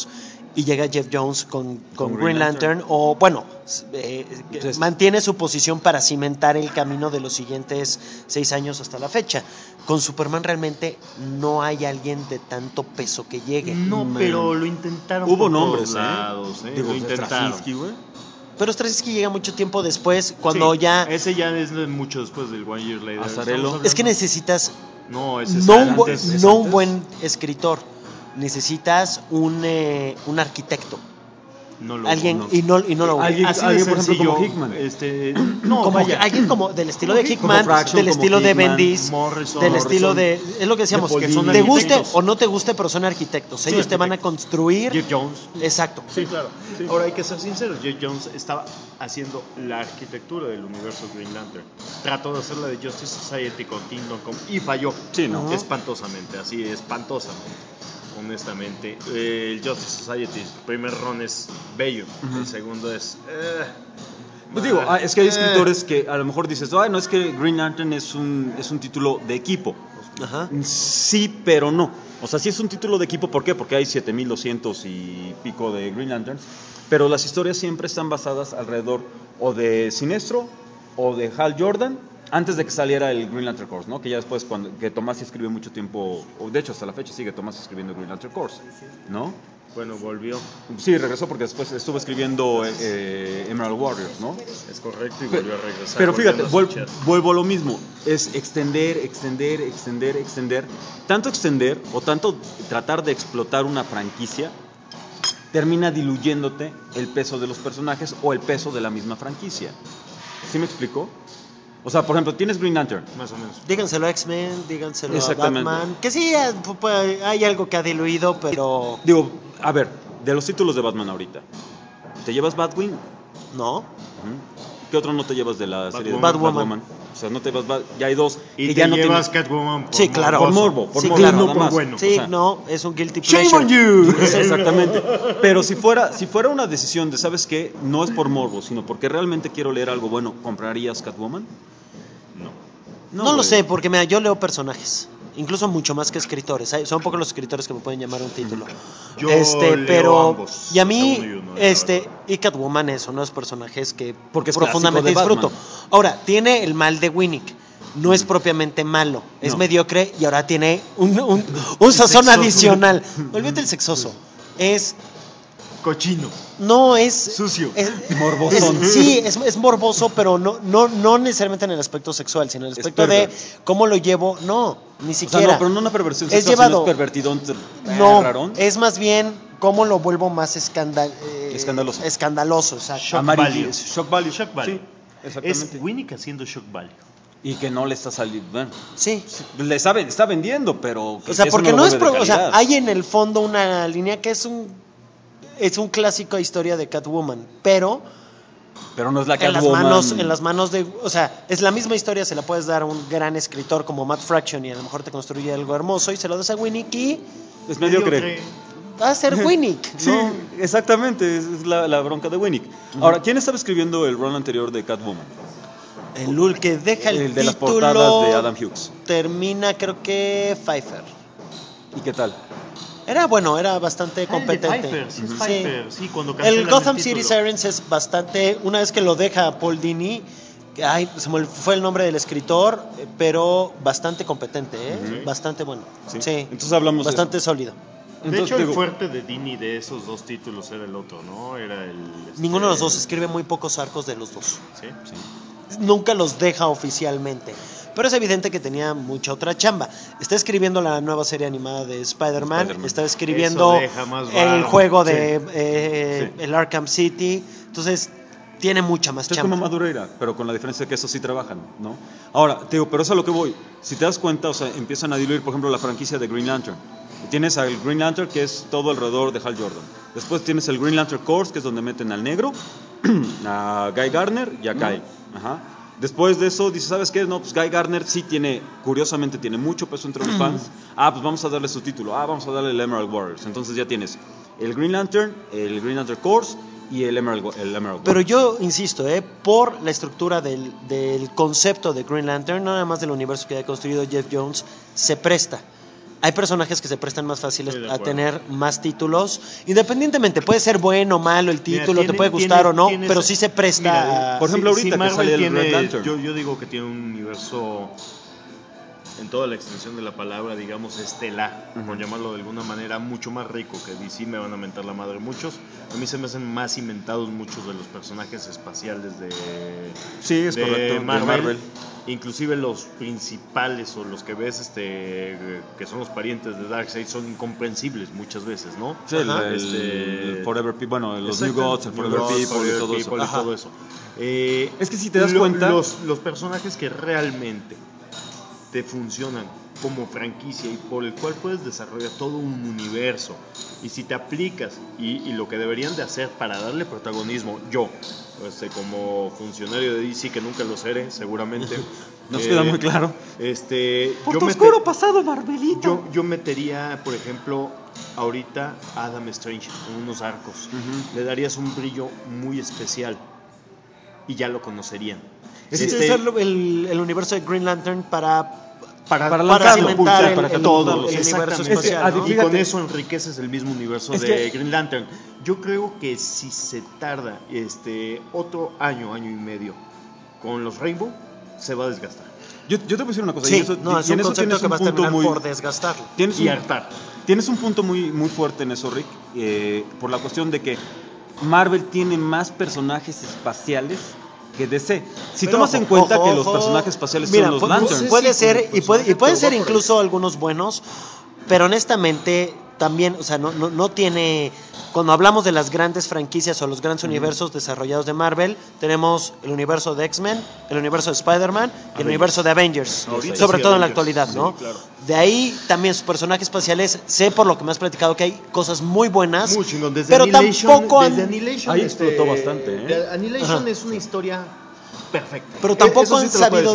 y llega Jeff Jones con Green Lantern, o bueno, mantiene su posición para cimentar el camino de los siguientes 6 años hasta la fecha. Con Superman realmente no hay alguien de tanto peso que llegue.
No, pero lo intentaron.
Hubo
por
nombres,
todos lados,
Digo,
lo intentaron.
Straczynski, güey.
Pero Straczynski llega mucho tiempo después, cuando
Sí,
ya...
Ese ya es mucho después del One Year Later.
Azarello.
Es que necesitas
No, ese es
no
antes.
un buen escritor, necesitas un arquitecto.
No lo
Alguien
no.
y no lo
Alguien,
Así de
por ejemplo,
sencillo,
como Hickman.
No,
como
vaya.
alguien como del estilo de
Como
Hickman,
Fraction,
del
como
estilo de
Hickman,
Bendis,
Morrison,
del estilo de, es lo que decíamos,
de Paul
que
Dini.
te guste
Arquitectos.
o no te guste, pero son arquitectos. Ellos te van a construir.
Jeff Jones.
Exacto.
Sí, claro. Ahora hay que ser sinceros, Jeff Jones estaba haciendo la arquitectura del universo Green Lantern. Trató de hacer la de Justice Society con Kingdom Come y falló.
Sí, ¿no?
Espantosamente, así espantosamente. Honestamente, el Justice Society, el primer run es bello, el segundo es...
Pues digo, es que hay escritores que a lo mejor dices, ay, no, es que Green Lantern es un título de equipo.
Ajá.
Sí, pero no. O sea, sí es un título de equipo, ¿por qué? Porque hay 7,200 y pico de Green Lanterns, pero las historias siempre están basadas alrededor o de Sinestro o de Hal Jordan, antes de que saliera el Green Lantern Corps, ¿no? Que ya después, que Tomás escribió mucho tiempo, o de hecho hasta la fecha sigue Tomás escribiendo Green Lantern Corps, ¿no?
Bueno, volvió.
Sí, regresó porque después estuvo escribiendo Emerald Warriors, ¿no?
Es correcto y volvió a regresar.
Pero
volvió
fíjate,
a las fichas.
vuelvo a lo mismo, es extender, tanto extender o tanto tratar de explotar una franquicia, termina diluyéndote el peso de los personajes o el peso de la misma franquicia. ¿Sí me explico? O sea, por ejemplo, tienes Green Lantern.
Más o menos.
Díganselo a X-Men, díganselo a
Exactamente.
Batman, que sí, hay algo que ha diluido, pero
Digo, a ver, de los títulos de Batman ahorita, ¿te llevas Batwing?
no.
Ujú. ¿Qué otro no te llevas de la serie de
Batwoman.
O sea, no te llevas ya hay dos
Y
que
te
ya no
llevas
tienen...
Catwoman por
Sí, claro.
Por morbo,
Sí,
morbo,
claro.
nada
No por
más.
bueno.
Sí,
O sea,
no, es un guilty
Shame
pleasure.
on you.
Exactamente. Pero si fuera una decisión de, ¿sabes qué? No es por morbo, sino porque realmente quiero leer algo bueno, ¿comprarías Catwoman?
No lo
güey.
sé, porque mira, yo leo personajes, incluso mucho más que escritores. Son pocos los escritores que me pueden llamar un título.
Yo leo
pero
ambos,
y a mí,
uno y uno, la verdad.
y Catwoman es uno de los personajes que
Porque es
profundamente
clásico de
disfruto.
Batman.
Ahora, tiene el mal de Winnick. No es propiamente malo, es
No.
mediocre y ahora tiene un sazón
Sexoso.
adicional. Olvídate el sexoso.
Cochino.
No es
Sucio.
Morbosón.
Sí, es morboso, pero no necesariamente en el aspecto sexual, sino en el aspecto de
perver.
cómo lo llevo. No, ni
O sea,
siquiera.
no, pero no una perversión
Es
sexual,
llevado.
sino es pervertidón,
No,
rarón.
es más bien cómo lo vuelvo más
Escandaloso.
Escandaloso, exacto.
Shock
Amarillo.
value.
Shock value.
Shock value.
Sí, exactamente.
Es Winnick haciendo shock value.
Y que no le está saliendo. Bueno,
Sí.
le está vendiendo, pero.
O sea,
eso
porque
lo
no es.
vuelve de
O sea,
calidad.
hay en el fondo una línea que es un clásico historia de Catwoman, pero
Pero no es la
en
Catwoman.
las manos de, o sea, es la misma historia, se la puedes dar a un gran escritor como Matt Fraction y a lo mejor te construye algo hermoso y se lo das a Winnick y
Es mediocre.
va a ser Winnick.
Sí,
¿no?
exactamente, es la bronca de Winnick. Ahora, ¿quién estaba escribiendo el run anterior de Catwoman?
El que deja el
de las
título
portadas de Adam Hughes.
termina, creo que Pfeiffer.
¿Y qué tal?
Era bastante competente.
Pfeiffer, sí es
Sí.
Pfeiffer, sí, cuando cancelan
El Gotham
título.
City Sirens es bastante, una vez que lo deja Paul Dini, se me fue el nombre del escritor, pero bastante competente,
Ujú.
bastante bueno.
Sí.
Sí.
Entonces hablamos de
bastante sólido.
De
Entonces,
hecho, el
digo,
fuerte de Dini de esos dos títulos era el otro, ¿no? Era el...
Ninguno de los dos escribe muy pocos arcos de los dos.
¿Sí?
Nunca los deja oficialmente. Pero es evidente que tenía mucha otra chamba. Está escribiendo la nueva serie animada de Spider-Man.
Spider-Man.
Está escribiendo
Eso deja más
el
varo.
juego de
Sí.
el Arkham City. Entonces, tiene mucha más
es
chamba.
como Madureira, pero con la diferencia de que esos sí trabajan, ¿no? Ahora, te digo, pero eso es a lo que voy. Si te das cuenta, o sea, empiezan a diluir, por ejemplo, la franquicia de Green Lantern. Tienes al Green Lantern, que es todo alrededor de Hal Jordan. Después tienes el Green Lantern Corps, que es donde meten al negro, a Guy Gardner y a Kyle. Ajá. Después de eso, dices, ¿sabes qué? No, pues Guy Gardner sí curiosamente tiene mucho peso entre los fans. Pues vamos a darle su título. Vamos a darle el Emerald Warriors. Entonces ya tienes el Green Lantern Corps y el Emerald Warriors.
Pero yo insisto, por la estructura del concepto de Green Lantern, no nada más del universo que ha construido Jeff Jones, se presta. hay personajes que se prestan más fáciles a tener más títulos. Independientemente, puede ser bueno o malo el título, te puede gustar o no, pero sí se presta.
Por ejemplo, ahorita que sale el Red Lantern.
Yo digo que tiene un universo, en toda la extensión de la palabra, digamos, estelar, por llamarlo de alguna manera, mucho más rico que DC. Me van a mentar la madre muchos. A mí se me hacen más inventados muchos de los personajes espaciales de Marvel. Inclusive los principales o los que ves que son los parientes de Darkseid son incomprensibles muchas veces, ¿no?
Sí, el Forever People, bueno, los New Gods, el Forever People y todo eso. Es que si te das cuenta,
los personajes que realmente te funcionan como franquicia y por el cual puedes desarrollar todo un universo, y si te aplicas y lo que deberían de hacer para darle protagonismo, yo como funcionario de DC, que nunca lo seré seguramente,
nos queda muy claro,
por tu oscuro pasado, Marvelita,
yo metería, por ejemplo, ahorita a Adam Strange en unos arcos, le darías un brillo muy especial y ya lo conocerían.
Es utilizar el universo de Green Lantern para
lanzarlo,
cimentar
para
el universo espacial, ¿no?
Y con eso enriqueces el mismo universo de Green Lantern. Yo creo que si se tarda otro año y medio con los Rainbow, se va a desgastar.
Yo te voy a decir una cosa.
Sí, es un concepto que va a terminar por desgastarlo.
Hartar.
Tienes un punto muy, muy fuerte en eso, Rick, por la cuestión de que Marvel tiene más personajes espaciales que DC. Si tomas en cuenta que los personajes espaciales son los Lanterns.
Puede ser, y pueden ser incluso algunos buenos, pero honestamente también, o sea, no tiene. Cuando hablamos de las grandes franquicias o los grandes universos desarrollados de Marvel, tenemos el universo de X-Men, el universo de Spider-Man y el universo de Avengers, sobre todo en la actualidad, ¿no? Sí, claro. De ahí también sus personajes espaciales, sé por lo que me has platicado que hay cosas muy buenas,
muy chingón.
pero tampoco
ahí explotó bastante,
Annihilation es una historia perfecta.
Pero tampoco han sabido,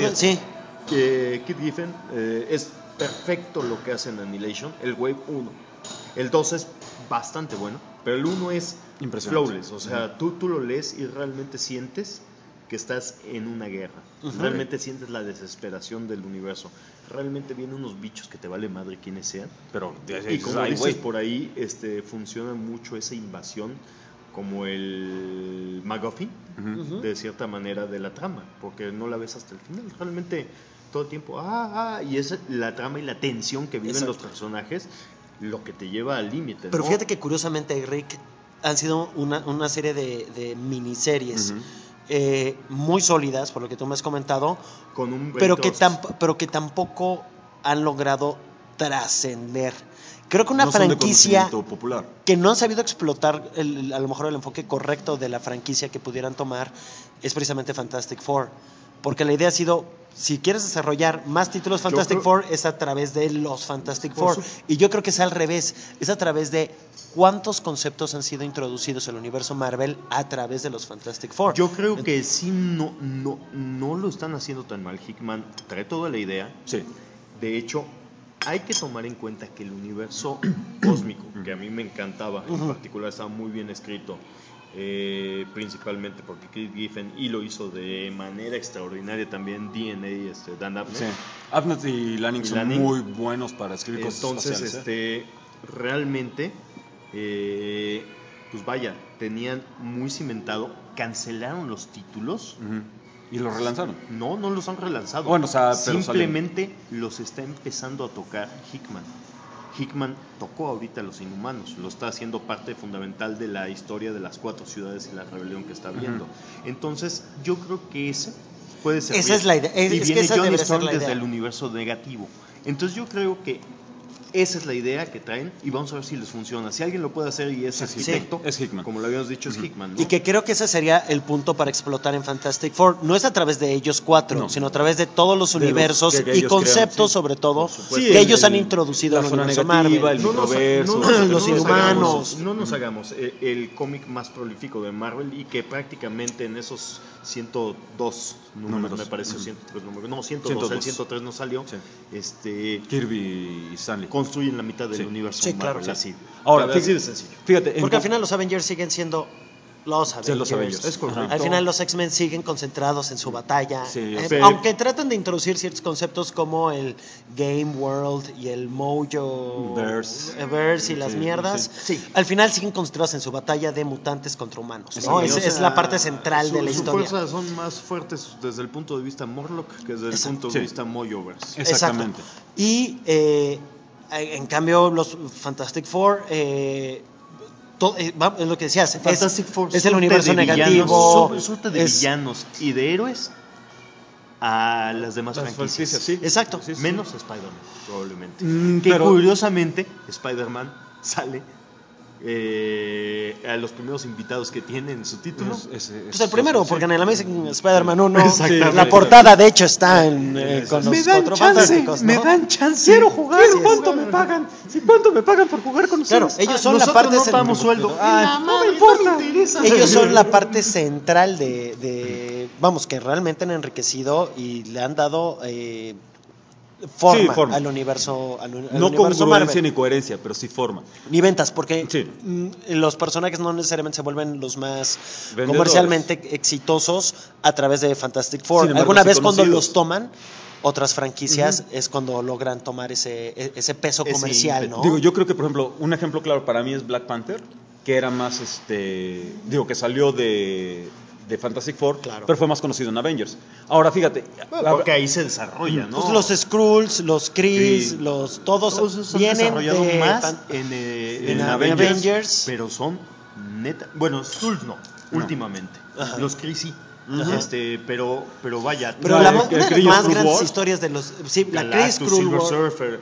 Kit Giffen es perfecto lo que hace en Annihilation, el Wave 1. El 2 es bastante bueno, pero el 1 es flawless, o sea, tú lo lees y realmente sientes que estás en una guerra, realmente sientes la desesperación del universo, realmente vienen unos bichos que te vale madre quienes sean,
pero
y como dices por ahí, funciona mucho esa invasión como el MacGuffin, de cierta manera, de la trama, porque no la ves hasta el final, realmente todo el tiempo, y es la trama y la tensión que viven los personajes lo que te lleva al límite.
Pero fíjate que curiosamente, Rick, han sido una serie de miniseries muy sólidas, por lo que tú me has comentado, con un pero que tampoco han logrado trascender. Creo que una franquicia que no han sabido explotar a lo mejor el enfoque correcto de la franquicia que pudieran tomar es precisamente Fantastic Four. Porque la idea ha sido, si quieres desarrollar más títulos Fantastic Four, es a través de los Fantastic Four. Y yo creo que es al revés, es a través de cuántos conceptos han sido introducidos en el universo Marvel a través de los Fantastic Four.
Yo creo que sí, no lo están haciendo tan mal. Hickman trae toda la idea.
Sí.
De hecho, hay que tomar en cuenta que el universo cósmico, que a mí me encantaba, en particular estaba muy bien escrito, principalmente porque Kit Giffen y lo hizo de manera extraordinaria también DNA, Dan Abnett.
Sí. Abnett y Lanning son muy buenos para escribir cosas
espaciales. Entonces, realmente, pues vaya, tenían muy cimentado, cancelaron los títulos.
¿Y los relanzaron?
No los han relanzado.
Bueno, pero
simplemente los está empezando a tocar Hickman. Hickman tocó ahorita a los Inhumanos, lo está haciendo parte fundamental de la historia de las 4 ciudades y la rebelión que está habiendo. Entonces, yo creo que ese puede ser.
Esa es la idea.
Y viene Johnny Storm desde el universo negativo. Entonces, yo creo que esa es la idea que traen y vamos a ver si les funciona. Si alguien lo puede hacer y es arquitecto,
es Hickman.
Como lo habíamos dicho, es Hickman, ¿no?
Y que creo que ese sería el punto para explotar en Fantastic Four. No es a través de ellos 4, sino a través de todos los universos y conceptos, sobre todo, que ellos han introducido en el universo Marvel.
Los Inhumanos. No nos hagamos el cómic más prolífico de Marvel y que prácticamente en esos 102 números, me parece, 103 números. No, 102, el 103 no salió.
Kirby y Stanley
construyen la mitad del universo Marvel,
claro,
así.
Ahora,
así de sencillo.
Fíjate,
porque al final los Avengers siguen siendo Los Avengers.
Sí, los Avengers.
Es correcto.
Al final los X-Men siguen concentrados en su batalla.
Sí,
Aunque tratan de introducir ciertos conceptos como el Game World y el Mojo Verse y las mierdas, al final siguen concentrados en su batalla de mutantes contra humanos, ¿no? Es la parte central de la historia.
Sus fuerzas son más fuertes desde el punto de vista Morlock que desde el punto de vista Mojoverse.
Exactamente.
Exacto. Y en cambio los Fantastic Four... es lo que decías,
Fantastic Four
es el universo negativo.
Surte de villanos y de héroes a las demás franquicias.
Sí.
Exacto.
Menos Spider-Man, probablemente. Que curiosamente, Spider-Man sale a los primeros invitados que tiene en su título.
Pues el primero, porque en el Amazing Spider-Man 1
Exactamente.
la portada de hecho está con los cuatro fantásticos, ¿no?
Me dan chance.
Quiero jugar.
¿Cuánto me pagan? ¿Cuánto me pagan por jugar con ustedes?
Claro, ellos son la parte
no pagamos sueldo.
no me importa. Ellos son la parte central de vamos, que realmente han enriquecido y le han dado forma al universo, al
no
universo
congruencia
Marvel.
ni coherencia, pero sí forma.
Ni ventas, porque
Sí.
los personajes no necesariamente se vuelven los más
Vendedores.
comercialmente exitosos a través de Fantastic Four.
Sin embargo,
Alguna
sí
vez cuando
conocidos.
los toman otras franquicias es cuando logran tomar ese peso
Ese
comercial,
ímpetu.
¿no?
Digo, yo creo que, por ejemplo, un ejemplo claro para mí es Black Panther, que era más, que salió de Fantastic Four,
Claro.
pero fue más conocido en Avengers. Ahora, fíjate,
Porque ahí se desarrolla, ¿no?
Pues los Skrulls, los Kree,
Sí.
todos
esos han
vienen
desarrollado
de
más en
Avengers.
pero son neta, bueno, Skrulls no, últimamente.
Ajá.
Los Kree sí.
Ajá.
Pero vaya,
Pero
No,
una
el
de las
Kree
más
Skrull
grandes
War.
historias de los la Kree
Galactus,
Skrull
Silver
War.
Surfer,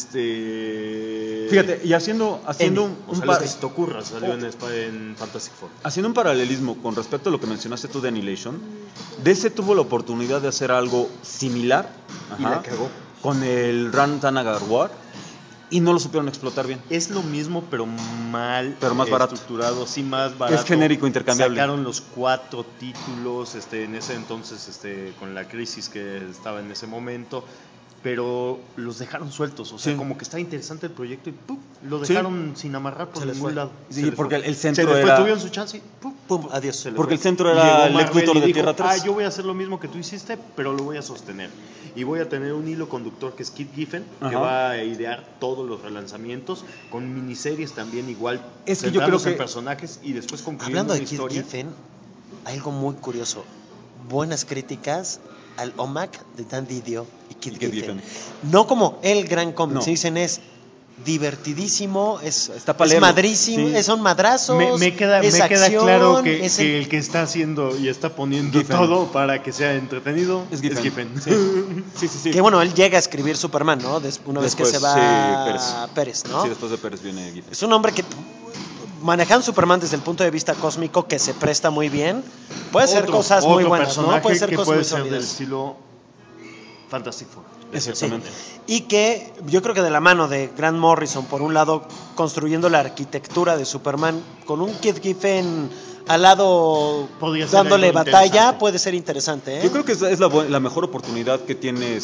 fíjate, y haciendo
o
un
sea, lo que se te ocurra salió en Fantastic Four.
haciendo un paralelismo con respecto a lo que mencionaste tú de Annihilation, DC tuvo la oportunidad de hacer algo similar
Y la cagó.
con el Ran Tanagar War y no lo supieron explotar bien.
Es lo mismo, pero mal
Pero más barato.
estructurado, sí, más barato.
Es genérico, intercambiable.
Sacaron los 4 títulos en ese entonces, con la crisis que estaba en ese momento, pero los dejaron sueltos. O sea,
Sí.
como que estaba interesante el proyecto y ¡pum! Lo
Sí.
dejaron sin amarrar por
Se les
ningún
fue.
lado.
Sí,
Se les
porque
fue.
el centro
Después
era-
tuvieron su chance y ¡pum!
Pum, adiós.
Se les
Porque
fue.
el centro
Y
era
llegó
Lex
Marvel
Luthor
y
de
dijo,
Tierra 3.
yo voy a hacer lo mismo que tú hiciste, pero lo voy a sostener. Y voy a tener un hilo conductor que es Kit Giffen, que
Ajá.
va a idear todos los relanzamientos, con miniseries también igual,
Es que yo
centrándose
creo
en
que-
personajes y después concluyendo
Hablando de
una
Kid
historia.
Giffen, hay algo muy curioso. Buenas críticas al OMAC de Dan Didio y Kid
Kid
Giffen.
Giffen.
No como el gran cómic,
No.
se dicen es divertidísimo,
Está para
es
leerlo.
madrísimo,
Sí.
son madrazos,
Me queda
es acción,
claro que,
es
que el que está haciendo y está poniendo
Giffen.
todo para que sea entretenido
Es Giffen.
Sí.
Sí.
Que bueno, él llega a escribir Superman, ¿no? Una vez que
Después,
se va
sí,
Pérez, ¿no?
Sí, después de Pérez viene Giffen.
Es un hombre que manejando Superman desde el punto de vista cósmico que se presta muy bien, puede hacer cosas muy buenas, ¿no?
personaje
Puede ser
que
cosas
puede
muy
ser del
sólidas.
estilo Fantastic Four.
Exactamente.
Y que yo creo que de la mano de Grant Morrison, por un lado, construyendo la arquitectura de Superman, con un Kid Giffen al lado
Podría ser
dándole
algo
batalla,
interesante.
puede ser interesante, ¿eh?
Yo creo que es la mejor oportunidad que tiene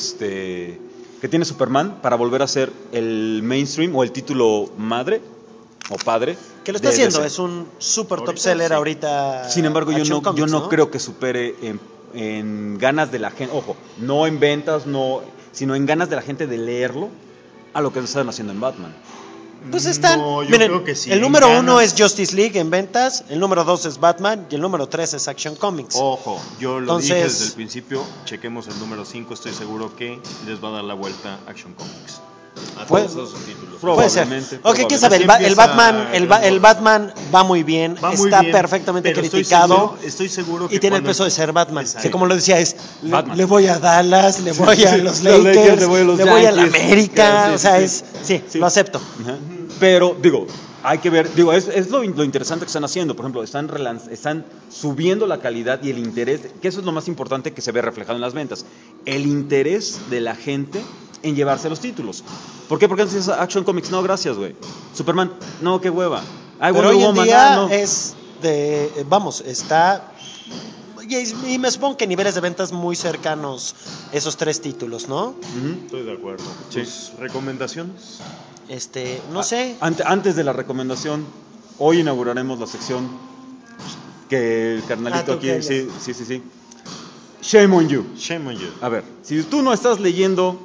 que tiene Superman para volver a ser el mainstream o el título madre o padre.
Que lo está
de
haciendo,
DC.
es un super top
Ahorita
seller
sí.
ahorita.
Sin embargo, yo
Action
no
Comics,
creo que supere en ganas de la gente, ojo, no en ventas, sino en ganas de la gente de leerlo a lo que están haciendo en Batman.
Pues están.
No, yo
Miren,
creo que sí,
el
en
número
ganas.
1 es Justice League en ventas, el número 2 es Batman y el número 3 es Action Comics.
Ojo, yo lo dije
Entonces-
desde el principio, chequemos el número 5, estoy seguro que les va a dar la vuelta Action Comics. A
Puede-
todos esos títulos.
Puede ser.
Probablemente,
Ok, quién sabe,
Así
el
empieza
Batman, el Batman va muy bien,
Va muy
está
bien,
perfectamente
pero
criticado
estoy seguro que
y tiene el
cuando-
peso de ser Batman.
Exacto.
Que como lo decía,
Batman.
le voy a Dallas, le voy a los
Los Lakers,
Lakers,
le voy a los
le voy a la
Yankees.
América,
Sí,
o sea,
sí.
lo acepto.
Ajá. Pero, hay que ver, es lo interesante que están haciendo. Por ejemplo, están subiendo la calidad y el interés, que eso es lo más importante que se ve reflejado en las ventas. El interés de la gente en llevarse los títulos. ¿Por qué? Porque antes Action Comics, no, gracias, güey. Superman, no, qué hueva. Ay,
Pero
Wonder
hoy en
Woman,
día
no.
es de, vamos, está... Y me supongo que niveles de ventas muy cercanos esos 3 títulos, ¿no?
Ujú.
Estoy de acuerdo.
Sí.
Pues, ¿recomendaciones?
No sé.
Antes de la recomendación, hoy inauguraremos la sección que el carnalito aquí,
Kelly.
sí. Shame on you.
Shame on you.
A ver, si tú no estás leyendo...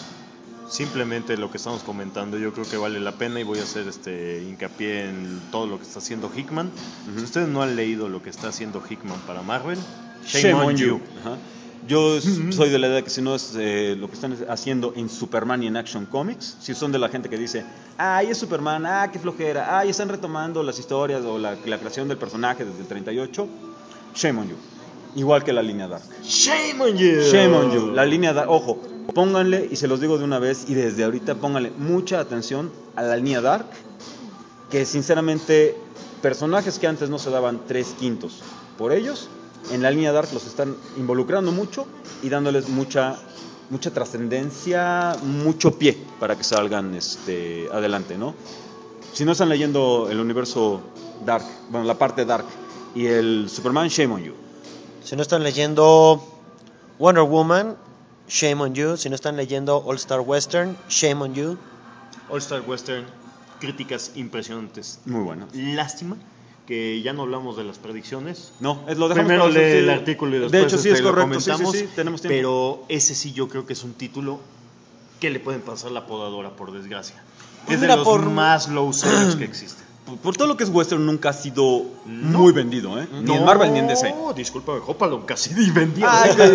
Simplemente lo que estamos comentando, yo creo que vale la pena y voy a hacer hincapié en todo lo que está haciendo Hickman. Si ustedes no han leído lo que está haciendo Hickman para Marvel, shame on you.
Ajá. Yo soy de la idea que si no es lo que están haciendo en Superman y en Action Comics, si son de la gente que dice, es Superman, qué flojera, están retomando las historias o la creación del personaje desde el 38, shame on you. Igual que la línea Dark.
Shame on you.
Shame on you. La línea Dark, ojo, pónganle, y se los digo de una vez, y desde ahorita pónganle mucha atención a la línea Dark, que sinceramente, personajes que antes no se daban 3/5 por ellos, en la línea Dark los están involucrando mucho y dándoles mucha trascendencia, mucho pie para que salgan adelante, ¿no? Si no están leyendo el universo Dark, bueno, la parte Dark y el Superman, shame on you.
Si no están leyendo Wonder Woman, shame on you. Si no están leyendo All Star Western, shame on you.
All Star Western, críticas impresionantes.
Muy bueno.
Lástima que ya no hablamos de las predicciones.
No, lo dejamos
Primero
para
lee
eso,
el artículo y después
de hecho sí es
lo
correcto,
comentamos,
sí, tenemos tiempo.
pero ese sí yo creo que es un título que le pueden pasar la podadora, por desgracia.
Pues
es
mira,
de los más low sellers que existen.
Por todo lo que es western nunca ha sido muy vendido, ¿eh? Ni en Marvel ni en DC.
No, discúlpame, Hopalong casi ni vendió.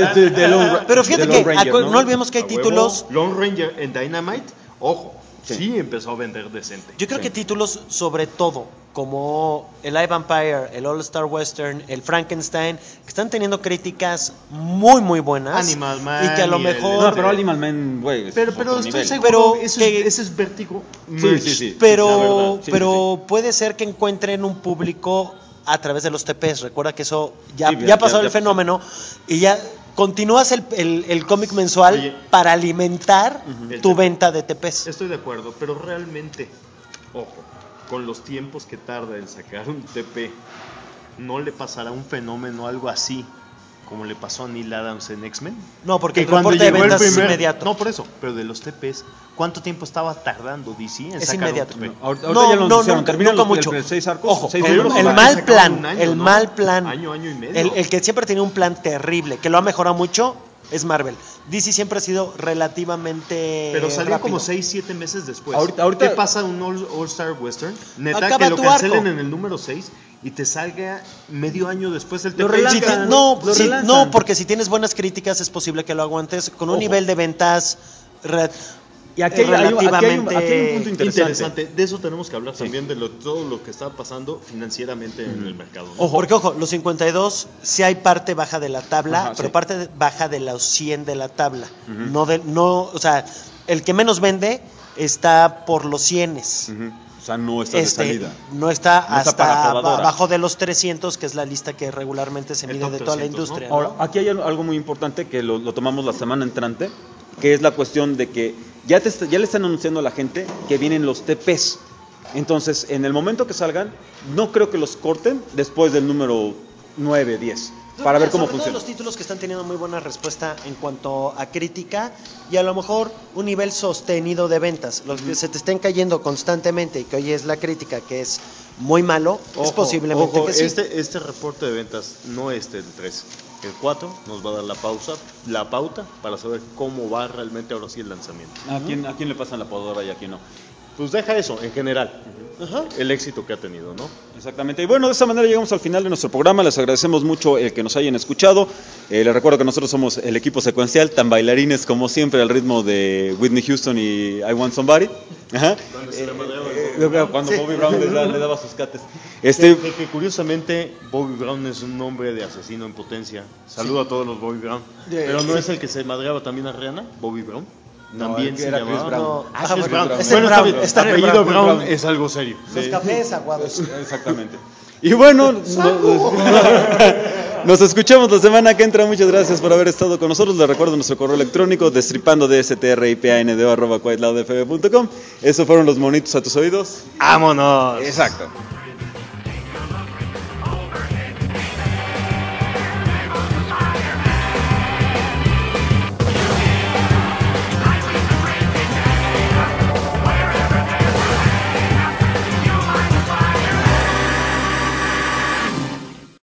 Pero fíjate que
Lone Ranger,
no olvidemos que hay
A huevo,
títulos.
Lone Ranger en Dynamite, ojo,
Sí.
sí empezó a vender decente.
Yo creo que títulos, sobre todo, como el I Vampire, el All Star Western, el Frankenstein, que están teniendo críticas muy, muy buenas.
Animal Man
y que a lo
y el-
mejor.
No, pero Animal Man, güey, es
Pero
otro
estoy
nivel.
seguro,
Pero
ese es Vértigo.
Sí. La
Pero,
verdad, sí,
pero puede ser que encuentren un público a través de los TPs. Recuerda que eso ya,
Sí,
ya pasó
ya
el fenómeno y ya continúas el cómic mensual
Oye.
para alimentar
El
tu
TP.
venta de TPs.
Estoy de acuerdo, pero realmente, ojo, con los tiempos que tarda en sacar un TP, ¿no le pasará un fenómeno, algo así, como le pasó a Neil Adams en X-Men?
No, porque el
cuando
reporte de
llegó el
ventas es
primer-
inmediato.
No, por eso, pero de los TPs, ¿cuánto tiempo estaba tardando DC en
Es
sacar
inmediato.
un TP?
Ahorita ya lo anunciaron,
nunca
terminan
mucho.
el 6 arcos,
Ojo,
6
el
libros.
mal
sacaban
plan,
un año,
el
¿no?
mal plan,
Año y medio.
el que siempre tenía un plan terrible, que lo ha mejorado mucho, es Marvel. DC siempre ha sido relativamente
Pero salió
rápido.
como 6-7 meses después.
Ahorita-
¿Qué pasa en un All-Star Western? Neta,
Acaba
que lo
tu
cancelen
arco.
en el número 6 y te salga medio año después el
Lo
TP.
Si te-
relanzan.
no,
Lo
sí,
relanzan.
no, porque si tienes buenas críticas es posible que lo aguantes con un
Ojo.
nivel de ventas
Y aquí hay un
relativamente
punto interesante.
De eso tenemos que hablar también, de todo lo que está pasando financieramente en el mercado, ¿no?
Porque ojo, los 52 sí hay parte baja de la tabla,
Ajá,
pero
sí.
parte baja de los 100 de la tabla. O sea, el que menos vende está por los 100.
O sea, no está de salida.
No está
No está para
hasta
probadora.
abajo de los 300, que es la lista que regularmente se
El
mide
top
de toda la
300, ¿no?
industria.
Ahora,
¿no?
aquí hay algo muy importante que lo tomamos la semana entrante, que es la cuestión de que ya le están anunciando a la gente que vienen los TPs. Entonces, en el momento que salgan, no creo que los corten después del número 9, 10, para ver cómo
Sobre todo
funciona.
los títulos que están teniendo muy buena respuesta en cuanto a crítica y a lo mejor un nivel sostenido de ventas. Los que se te estén cayendo constantemente y que hoy es la crítica que es muy malo, es posiblemente
Ojo,
que sí.
este reporte de ventas no es el 3. El 4 nos va a dar la pauta para saber cómo va realmente ahora sí el lanzamiento.
¿A quién le pasan la podadora y a quién no?
Pues deja eso, en general,
Ajá.
el éxito que ha tenido, ¿no?
Exactamente. Y bueno, de esta manera llegamos al final de nuestro programa. Les agradecemos mucho el que nos hayan escuchado. Les recuerdo que nosotros somos el equipo secuencial, tan bailarines como siempre al ritmo de Whitney Houston y I Want Somebody. Ajá. Cuando Bobby Brown le daba sus cates.
Que curiosamente Bobby Brown es un nombre de asesino en potencia. Saludo a todos los Bobby Brown. Pero no es el que se madreaba también a Rihanna, Bobby Brown. También se
era
llamaba.
Chris Brown.
No,
Chris
bueno,
Brown.
es el
Bueno,
Brown,
está
está en el
apellido
Brown.
Brown es algo serio.
Los cafés aguados.
Exactamente. Y bueno, nos escuchamos la semana que entra. Muchas gracias por haber estado con nosotros. Les recuerdo nuestro correo electrónico destripandodstripando@loudfm.com. Esos fueron los monitos a tus oídos.
¡Vámonos!
Exacto.